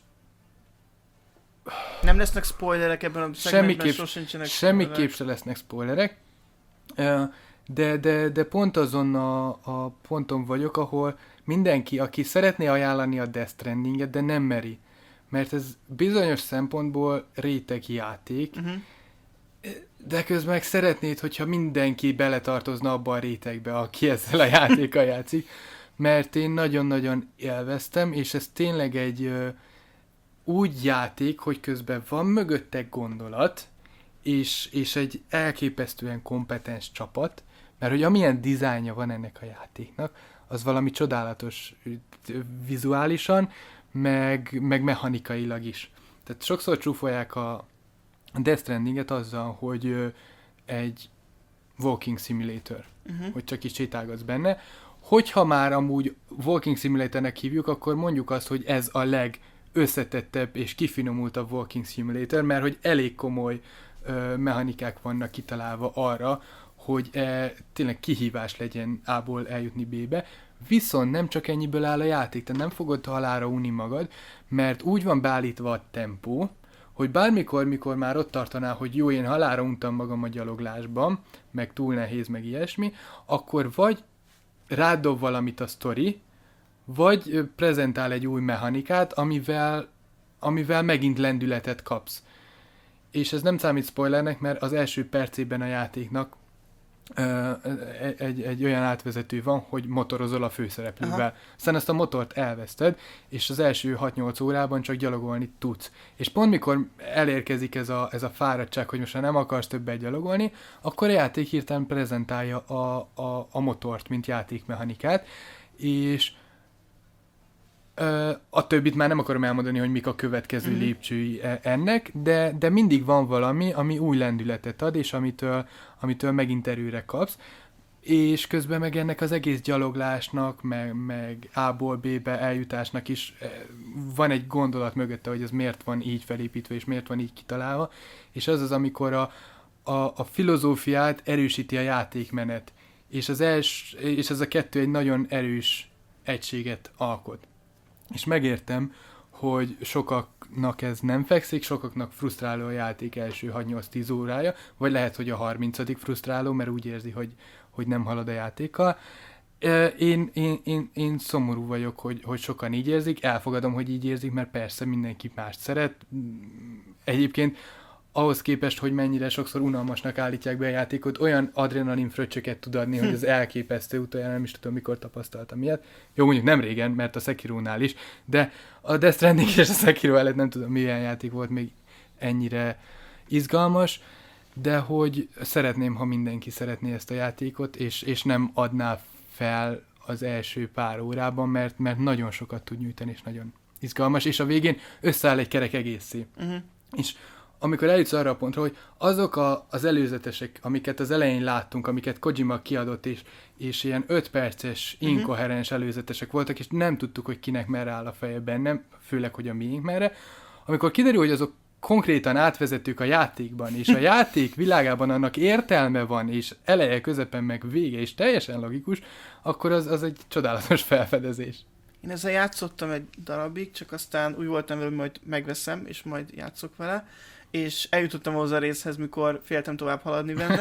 nem lesznek spoilerek ebben a szegmensben, sosincsenek semmiképp se lesznek spoilerek, de, de, de pont azon a, a ponton vagyok, ahol mindenki, aki szeretné ajánlani a Death Strandinget, de nem meri, mert ez bizonyos szempontból réteg játék, uh-huh. de közben meg szeretnéd, hogyha mindenki beletartozna abba a rétegbe, aki ezzel a játékkal játszik, mert én nagyon-nagyon élveztem, és ez tényleg egy ö, úgy játék, hogy közben van mögötte gondolat, és, és egy elképesztően kompetens csapat, mert hogy amilyen dizájnja van ennek a játéknak, az valami csodálatos vizuálisan, meg, meg mechanikailag is. Tehát sokszor csúfolják a Death Strandinget azzal, hogy ö, egy walking simulator, uh-huh. hogy csak is sétálgatsz benne. Hogyha már amúgy walking simulatornek hívjuk, akkor mondjuk azt, hogy ez a legösszetettebb és kifinomultabb walking simulator, mert hogy elég komoly ö, mechanikák vannak kitalálva arra, hogy e, tényleg kihívás legyen A-ból eljutni B-be, viszont nem csak ennyiből áll a játék, tehát nem fogod halálra unni magad, mert úgy van beállítva a tempó, hogy bármikor, mikor már ott tartanál, hogy jó, én halálra untam magam a gyaloglásban, meg túl nehéz, meg ilyesmi, akkor vagy rád dob valamit a sztori, vagy prezentál egy új mechanikát, amivel, amivel megint lendületet kapsz. És ez nem számít spoilernek, mert az első percében a játéknak uh, egy, egy olyan átvezető van, hogy motorozol a főszereplővel. Aha. Aztán ezt a motort elveszted, és az első hat-nyolc órában csak gyalogolni tudsz. És pont mikor elérkezik ez a, ez a fáradtság, hogy most már nem akarsz többet gyalogolni, akkor a játék hirtelen prezentálja a, a, a motort, mint játékmechanikát, és a többit már nem akarom elmondani, hogy mik a következő mm. lépcsői ennek, de, de mindig van valami, ami új lendületet ad, és amitől, amitől megint erőre kapsz, és közben meg ennek az egész gyaloglásnak, meg, meg A-ból B-be eljutásnak is van egy gondolat mögötte, hogy ez miért van így felépítve, és miért van így kitalálva, és az az, amikor a, a, a filozófiát erősíti a játékmenet, és, az els, és ez a kettő egy nagyon erős egységet alkot. És megértem, hogy sokaknak ez nem fekszik, sokaknak frusztráló a játék első hat-nyolc-tíz órája, vagy lehet, hogy a harmincadik frusztráló, mert úgy érzi, hogy, hogy nem halad a játékkal. Én, én, én, én szomorú vagyok, hogy, hogy sokan így érzik, elfogadom, hogy így érzik, mert persze mindenki mást szeret. Egyébként ahhoz képest, hogy mennyire sokszor unalmasnak állítják be a játékot, olyan adrenalin fröccsöket tud adni, hogy az elképesztő, utoljára nem is tudom, mikor tapasztaltam ilyet. Jó, mondjuk nem régen, mert a Sekirónál is, de a Death Stranding és a Sekiro előtt nem tudom, milyen játék volt még ennyire izgalmas, de hogy szeretném, ha mindenki szeretné ezt a játékot, és, és nem adná fel az első pár órában, mert, mert nagyon sokat tud nyújtani, és nagyon izgalmas, és a végén összeáll egy kerek egészé. Uh-huh. És amikor eljutsz arra a pontra, hogy azok a, az előzetesek, amiket az elején láttunk, amiket Kojima kiadott, és, és ilyen öt perces, inkoherens előzetesek voltak, és nem tudtuk, hogy kinek merre áll a feje bennem, főleg, hogy a miénk merre. Amikor kiderül, hogy azok konkrétan átvezetők a játékban, és a játék világában annak értelme van, és eleje, közepen, meg vége, és teljesen logikus, akkor az, az egy csodálatos felfedezés. Én ezzel játszottam egy darabig, csak aztán úgy voltam vele, hogy majd megveszem, és majd játszok vele, és eljutottam hozzá a részhez, mikor féltem tovább haladni benne,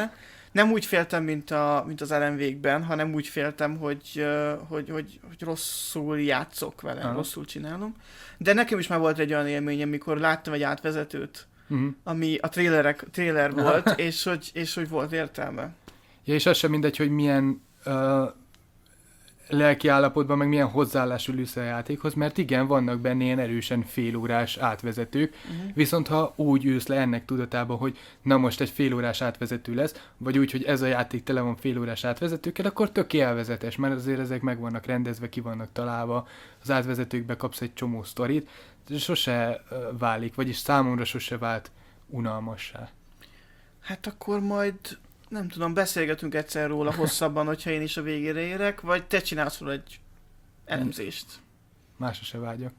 Nem úgy féltem, mint, a, mint az Alan Wake-ben, hanem úgy féltem, hogy, uh, hogy, hogy, hogy rosszul játszok vele, Aha. rosszul csinálom. De nekem is már volt egy olyan élményem, amikor láttam egy átvezetőt, uh-huh. ami a trailerek, trailer volt, és hogy, és hogy volt értelme. Ja, és az sem mindegy, hogy milyen uh, lelki állapotban, meg milyen hozzáállású ülsz a játékhoz, mert igen, vannak benne ilyen erősen félórás átvezetők, uh-huh. viszont ha úgy ülsz le ennek tudatában, hogy na most egy félórás átvezető lesz, vagy úgy, hogy ez a játék tele van félórás átvezetőkkel, akkor tök élvezetes, mert azért ezek meg vannak rendezve, ki vannak találva, az átvezetőkbe kapsz egy csomó sztorit, sose uh, válik, vagyis számomra sose vált unalmassá. Hát akkor majd nem tudom, beszélgetünk egyszer róla hosszabban, hogyha én is a végére érek, vagy te csinálsz róla egy elemzést. Másra se vágyok.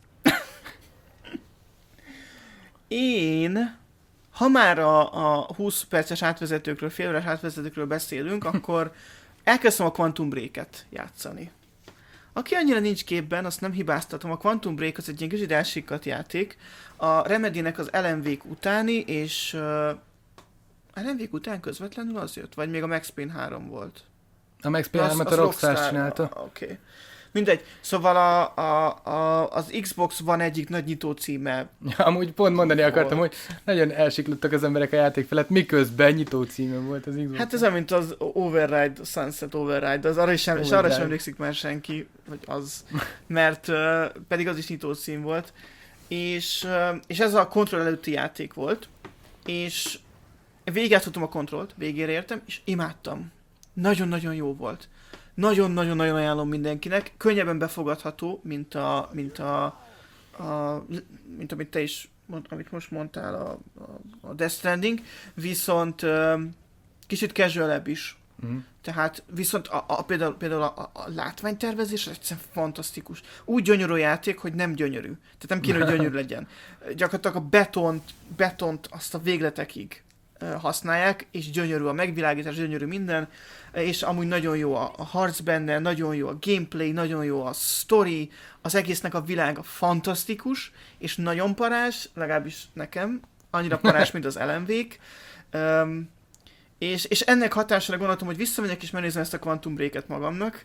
Én, ha már a, a húsz perces átvezetőkről, fél órás átvezetőkről beszélünk, akkor elkezdtem a Quantum Break-et játszani. Aki annyira nincs képben, azt nem hibáztatom, a Quantum Break az egy ilyen kicsit elsikkadt játék. A Remedynek az Alan Wake utáni, és uh, Alan Wake után közvetlenül az jött? Vagy még a Max Payne három volt? A Max Payne hármat a Rockstar, Rockstar csinálta. Oké. Okay. Mindegy. Szóval a, a, a, az Xbox van egyik nagy nyitó címe. Ja, amúgy pont mondani volt. akartam, hogy nagyon elsiklottak az emberek a játék felett, miközben nyitó címe volt az Xbox. Hát ez olyan, mint az Override, Sunset Override, az arra is sem, és arra sem emlékszik már senki, hogy az, mert uh, pedig az is nyitó cím volt. És, uh, és ez a Control előtti játék volt, és végigjátszottam a Controlt, végére értem, és imádtam. Nagyon-nagyon jó volt. Nagyon-nagyon-nagyon ajánlom mindenkinek. Könnyebben befogadható, mint a, mint a, a mint amit te is, amit most mondtál, a, a, a Death Stranding, viszont uh, kicsit casual-ebb is. Mm. Tehát viszont a, a, például, például a, a, a látványtervezés az egyszerűen fantasztikus. Úgy gyönyörű játék, hogy nem gyönyörű. Tehát nem kéne, hogy gyönyörű legyen. Gyakorlatilag a betont, betont azt a végletekig használják, és gyönyörű a megvilágítás, gyönyörű minden, és amúgy nagyon jó a, a harc benne, nagyon jó a gameplay, nagyon jó a story, az egésznek a világa fantasztikus, és nagyon parás, legalábbis nekem, annyira parás, mint az Alan Wake, um, és, és ennek hatására gondoltam, hogy visszamegyek és megnézem ezt a Quantum Break-et magamnak,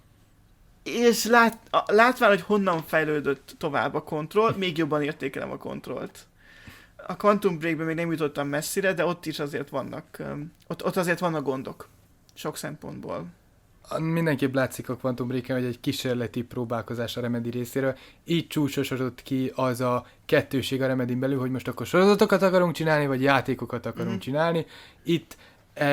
és lát, a, látván, hogy honnan fejlődött tovább a Control, még jobban értékelem a Controlt. A Quantum Breakben még nem jutottam messzire, de ott is azért vannak, um, ott, ott azért vannak gondok. Sok szempontból. Mindenképp látszik a Quantum Break-en, hogy egy kísérleti próbálkozás a Remedy részéről. Így csúcsosodott ki az a kettőség a Remedyn belül, hogy most akkor sorozatokat akarunk csinálni, vagy játékokat akarunk mm-hmm. csinálni. Itt e,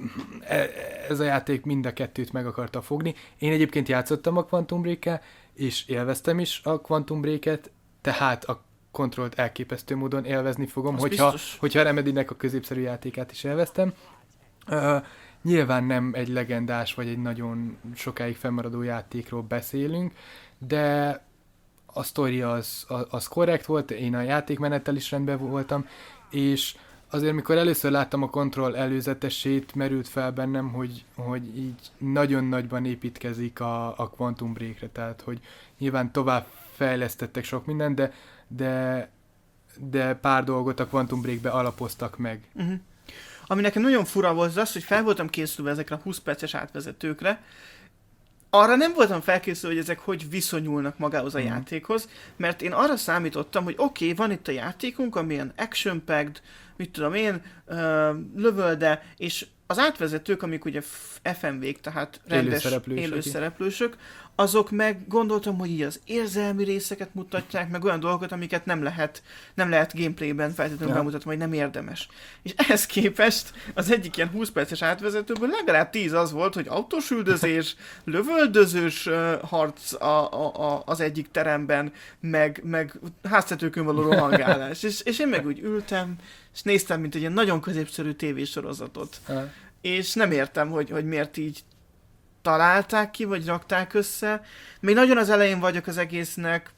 e, ez a játék mind a kettőt meg akarta fogni. Én egyébként játszottam a Quantum Break-el, és élveztem is a Quantum Break-et, tehát a Controlt elképesztő módon élvezni fogom, hogyha, hogyha a Remedynek a középszerű játékát is élveztem. Uh, nyilván nem egy legendás, vagy egy nagyon sokáig fennmaradó játékról beszélünk, de a sztori az, az, az korrekt volt, én a játékmenettel is rendben voltam, és azért, mikor először láttam a Control előzetesét, merült fel bennem, hogy, hogy így nagyon nagyban építkezik a, a Quantum Break-re, tehát hogy nyilván tovább fejlesztettek sok mindent, de De, de pár dolgot a Quantum Break-be alapoztak meg. Uh-huh. Ami nekem nagyon fura volt, az az, hogy fel voltam készülve ezekre a húsz perces átvezetőkre. Arra nem voltam felkészülve, hogy ezek hogy viszonyulnak magához a uh-huh. játékhoz, mert én arra számítottam, hogy oké, okay, van itt a játékunk, amilyen action-packed, mit tudom én, uh, lövölde, és az átvezetők, amik ugye ef em vé-k, tehát rendes élőszereplősök, azok meg gondoltam, hogy így az érzelmi részeket mutatják, meg olyan dolgokat, amiket nem lehet, nem lehet gameplayben feltétlenül ja. bemutatni, vagy nem érdemes. És ehhez képest az egyik ilyen húsz perces átvezetőből legalább tíz az volt, hogy autós üldözés, lövöldözős uh, harc a, a, a, az egyik teremben, meg, meg háztetőkön való rohangálás. és, és én meg úgy ültem, és néztem, mint egy ilyen nagyon középszerű tévésorozatot. Ja. És nem értem, hogy, hogy miért így találták ki, vagy rakták össze. Még nagyon az elején vagyok az egésznek,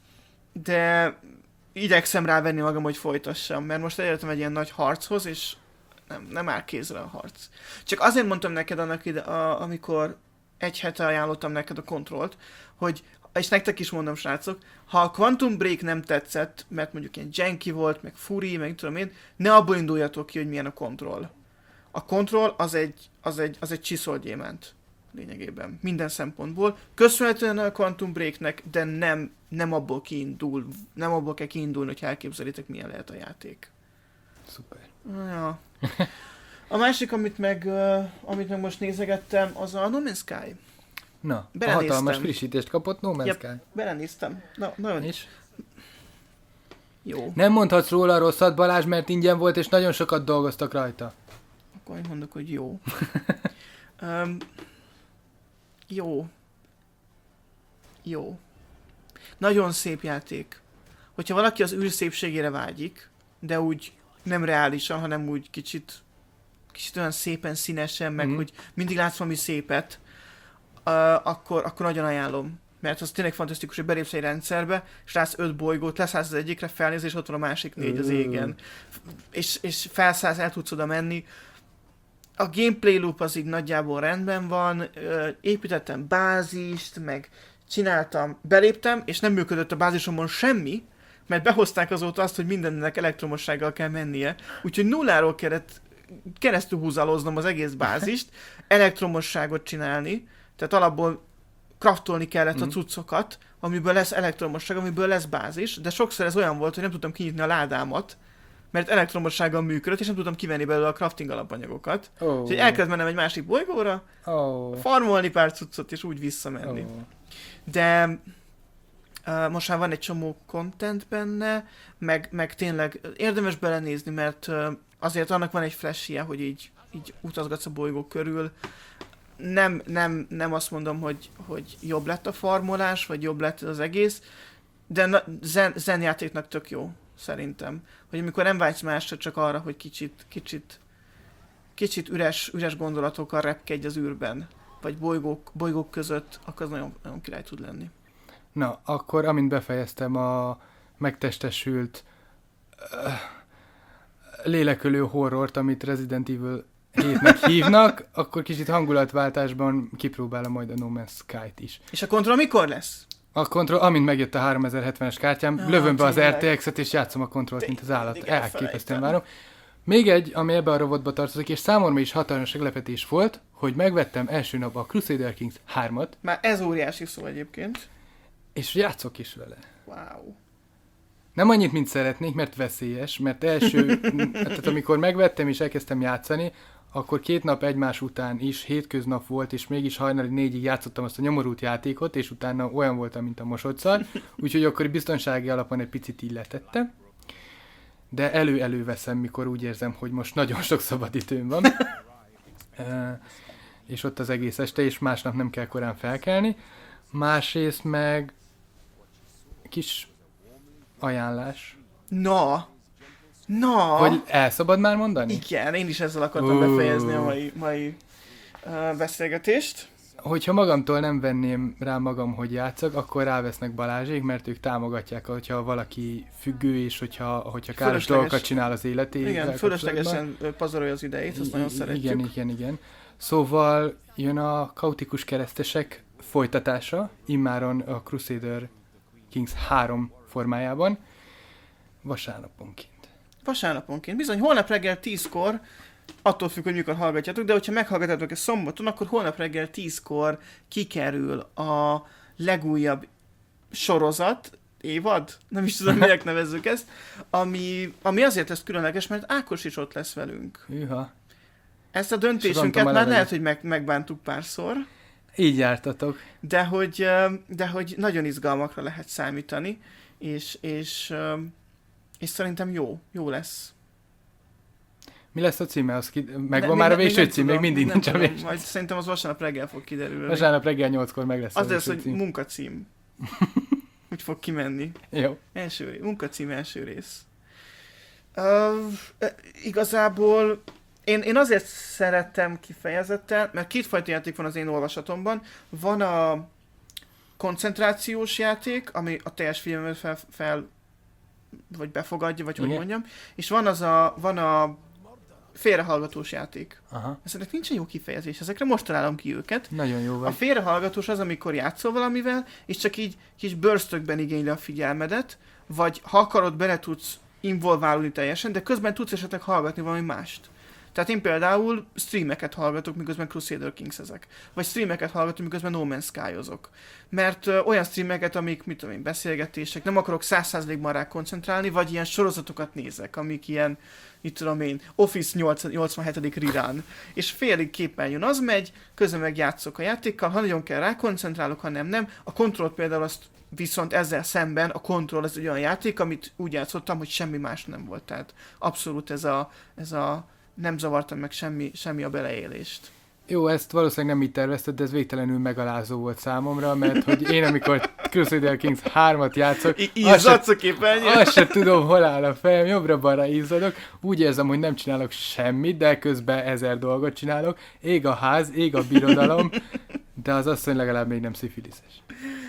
de igyekszem rávenni magam, hogy folytassam, mert most elértem egy ilyen nagy harchoz, és nem, nem áll kézre a harc. Csak azért mondtam neked annak ide, a, amikor egy hete ajánlottam neked a Controlt, hogy, és nektek is mondom, srácok, ha a Quantum Break nem tetszett, mert mondjuk ilyen janky volt, meg furi, meg tudom én, ne abból induljatok ki, hogy milyen a Control. A Control az egy az egy, az egy csiszolt gyémánt lényegében, minden szempontból. Köszönhetően a Quantum Breaknek, de nem, nem abból kiindul, nem abból kell kiindulni, hogy elképzelitek, milyen lehet a játék. Szuper. Ja. A másik, amit meg, uh, amit meg most nézegettem, az a No Man's Sky. Na, a hatalmas frissítést kapott No Man's Yep, Sky. belenéztem. Na, nagyon És? Jó. Nem mondhatsz róla rosszat, Balázs, mert ingyen volt, és nagyon sokat dolgoztak rajta. Akkor én mondok, hogy jó. um, jó. Jó. Nagyon szép játék. Hogyha valaki az űr szépségére vágyik, de úgy nem reálisan, hanem úgy kicsit, kicsit olyan szépen, színesen, meg mm. hogy mindig látsz valami szépet, uh, akkor, akkor nagyon ajánlom. Mert az tényleg fantasztikus, hogy belépsz egy rendszerbe, és látsz öt bolygót, leszállsz az egyikre, felnéz, és ott van a másik négy az égen. És, és felszállsz, el tudsz oda menni. A gameplay loop az így nagyjából rendben van, építettem bázist, meg csináltam, beléptem, és nem működött a bázisomon semmi, mert behozták azóta azt, hogy mindennek elektromossággal kell mennie. Úgyhogy nulláról kellett keresztül húzaloznom az egész bázist, elektromosságot csinálni, tehát alapból craftolni kellett mm. a cuccokat, amiből lesz elektromosság, amiből lesz bázis, de sokszor ez olyan volt, hogy nem tudtam kinyitni a ládámat, mert elektromossággal működött, és nem tudtam kivenni belőle a crafting alapanyagokat. Oh. Úgyhogy el kellett mennem egy másik bolygóra, oh. farmolni pár cuccot, és úgy visszamenni. Oh. De uh, most már van egy csomó content benne, meg, meg tényleg érdemes belenézni, mert uh, azért annak van egy flash-je, hogy így, így utazgatsz a bolygók körül. Nem, nem, nem azt mondom, hogy, hogy jobb lett a farmolás, vagy jobb lett az egész, de na, zen, zenjátéknak tök jó, szerintem. Hogy amikor nem vágysz másra, csak arra, hogy kicsit, kicsit, kicsit üres, üres gondolatokkal repkedj az űrben, vagy bolygók, bolygók között, akkor az nagyon, nagyon király tud lenni. Na, akkor amint befejeztem a megtestesült uh, lélekölő horrort, amit Resident Evil hétnek hívnak, akkor kicsit hangulatváltásban kipróbálom majd a No Man's Sky-t is. És a kontroll mikor lesz? A kontroll, amint megjött a háromezer-hetvenes kártyám, ah, lövöm be az er té exet és játszom a kontrollt, mint az állat. Elképesztően várom. Még egy, ami ebbe a robotba tartozik, és számomra is hatalmas meglepetés volt, hogy megvettem első nap a Crusader Kings hármat. Már ez óriási szó egyébként. És játszok is vele. Wow. Nem annyit, mint szeretnék, mert veszélyes, mert első, tehát amikor megvettem és elkezdtem játszani, akkor két nap egymás után is hétköznap volt, és mégis hajnali négyig játszottam azt a nyomorult játékot, és utána olyan voltam, mint a mosodszar, úgyhogy akkor biztonsági alapon egy picit így letettem. De elő-elő veszem, mikor úgy érzem, hogy most nagyon sok szabadidőm van. e, és ott az egész este, és másnap nem kell korán felkelni. Másrészt meg kis ajánlás. Na! Na! Hogy el szabad már mondani? Igen, én is ezzel akartam uh. befejezni a mai, mai uh, beszélgetést. Hogyha magamtól nem venném rá magam, hogy játszak, akkor rávesznek Balázsék, mert ők támogatják, hogyha valaki függő, és hogyha, hogyha káros dolgokat csinál az életével. Igen, fölöslegesen pazarolja az idejét, azt I- nagyon szeretjük. Igen, igen, igen. Szóval jön a Kaotikus Keresztesek folytatása, immáron a Crusader Kings három formájában, vasárnaponként. Vasárnaponként. Bizony, holnap reggel tízkor, attól függ, hogy mikor hallgatjátok, de hogyha meghallgatjátok ezt szombaton, akkor holnap reggel tízkor kikerül a legújabb sorozat, évad, nem is tudom, minek nevezzük ezt, ami, ami azért lesz különleges, mert Ákos is ott lesz velünk. Hűha. Ezt a döntésünket már lehet, hogy meg, megbántuk párszor. Így jártatok. De hogy, de hogy nagyon izgalmakra lehet számítani, és, és, és szerintem jó, jó lesz. Mi lesz a címe? Az ki... Megvan már a végső cím? Még mindig nincs a végső. Majd szerintem az vasárnap reggel fog kiderülni. Vasárnap reggel nyolckor meg lesz az a végső cím. Az lesz, hogy munkacím. Úgy fog kimenni. Jó. Első, munkacím első rész. Uh, igazából én, én azért szerettem kifejezetten, mert kétfajta játék van az én olvasatomban. Van a koncentrációs játék, ami a teljes filmet fel, fel vagy befogadja, vagy igen, hogy mondjam. És van az a, van a félrehallgatós játék. Aha. Ezeknek nincsen jó kifejezés, ezekre most találom ki őket. Nagyon jó vagy. A félrehallgatós az, amikor játszol valamivel, és csak így kis bőrztökben igényli a figyelmedet, vagy ha akarod, bele tudsz involválódni teljesen, de közben tudsz esetleg hallgatni valami mást. Tehát én például streameket hallgatok, miközben Crusader Kings ezek. Vagy streameket hallgatok, miközben No Man's Sky-ozok. Mert ö, olyan streameket, amik, mit tudom én, beszélgetések, nem akarok száz százalékban rá koncentrálni, vagy ilyen sorozatokat nézek, amik ilyen, mit tudom én, Office nyolcvanhetedik rerun. És félig képernyőn az megy, közben meg játszok a játékkal, ha nagyon kell rá koncentrálok, ha nem, nem. A Control például azt viszont ezzel szemben a Control ez egy olyan játék, amit úgy játszottam, hogy semmi más nem volt. Tehát abszolút ez a, ez a nem zavartam meg semmi, semmi a beleélést. Jó, ezt valószínűleg nem így tervezted, de ez végtelenül megalázó volt számomra, mert hogy én, amikor Crusader Kings hármat játszok, I- Izzadsz a képernyőn? azt se tudom, hol áll a fejem, jobbra-balra izzadok, úgy érzem, hogy nem csinálok semmit, de közben ezer dolgot csinálok, ég a ház, ég a birodalom, de az asszony legalább még nem szifiliszes.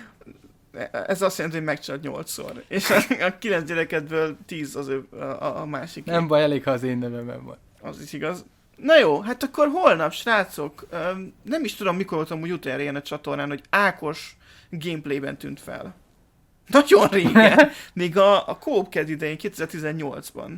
Ez azt jelenti, hogy megcsalt nyolcszor. És a kilenc gyerekedből tíz az ő, a, a másik. Nem baj, elég, ha az én nevemben van. Az is igaz. Na jó, hát akkor holnap, srácok, öm, nem is tudom, mikor voltam úgy utoljára ilyen a csatornán, hogy Ákos gameplayben tűnt fel. Nagyon régen. Még a, a Co-op Ked idején, kétezer-tizennyolcban.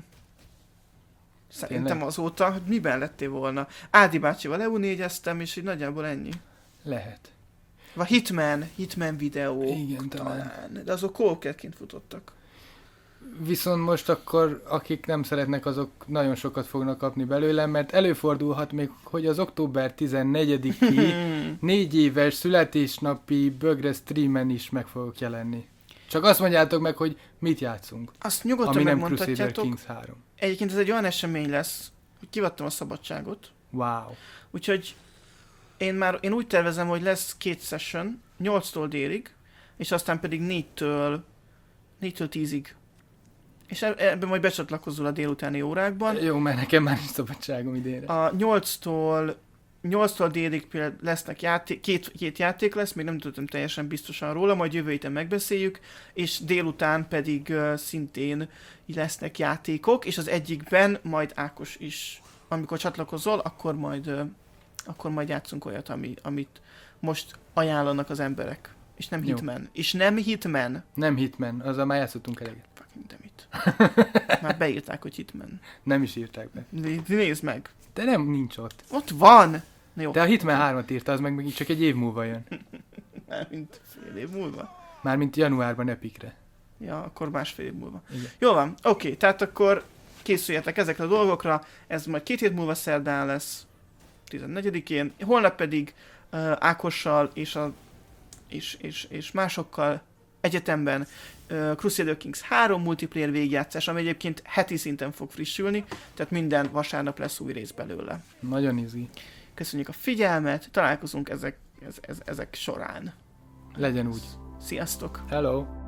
Szerintem Tényleg? azóta, hogy miben lettél volna. Ádi bácsival E U négyeztem, és így nagyjából ennyi. Lehet. Vagy Hitman, Hitman videó. Igen, talán. talán. De azok Co-op Kedként futottak. Viszont most akkor, akik nem szeretnek, azok nagyon sokat fognak kapni belőle, mert előfordulhat még, hogy az október tizennegyediki négy éves születésnapi bögre streamen is meg fogok jelenni. Csak azt mondjátok meg, hogy mit játszunk, Azt nyugodtan ami nem Crusader megmondhatjátok. Kings három. Egyébként ez egy olyan esemény lesz, hogy kivattam a szabadságot. Wow. Úgyhogy én már én úgy tervezem, hogy lesz két session, nyolctól délig, és aztán pedig négytől négytől tízig. És ebben majd becsatlakozol a délutáni órákban. Jó, mert nekem már nincs szabadságom idénre. A nyolctól nyolctól délig például lesznek játék, két, két játék lesz, még nem tudtam teljesen biztosan róla, majd jövő héten megbeszéljük, és délután pedig uh, szintén lesznek játékok, és az egyikben majd Ákos is, amikor csatlakozol, akkor majd, uh, akkor majd játszunk olyat, ami, amit most ajánlanak az emberek. És nem Jó. Hitman. És nem Hitman. Nem Hitman, azzal már játszottunk eleget. Fucking damn it. Már beírták, hogy Hitman. Nem is írták be. Né- Nézd meg. De nem, nincs ott. Ott van. Na jó. De a Hitman hármat írta, az meg még csak egy év múlva jön. Mint fél év múlva. Mármint januárban Epicre. Ja, akkor másfél év múlva. Igen. Jó van, oké, tehát akkor készüljetek ezekre a dolgokra, ez majd két hét múlva szerdán lesz, tizennegyedikén, holnap pedig uh, Ákossal és, a, és, és, és másokkal egyetemben uh, Crusader Kings három multiplayer végigjátszás, ami egyébként heti szinten fog frissülni, tehát minden vasárnap lesz új rész belőle. Nagyon izgi. Köszönjük a figyelmet, találkozunk ezek, ez, ez, ezek során. Legyen úgy. Sziasztok! Hello!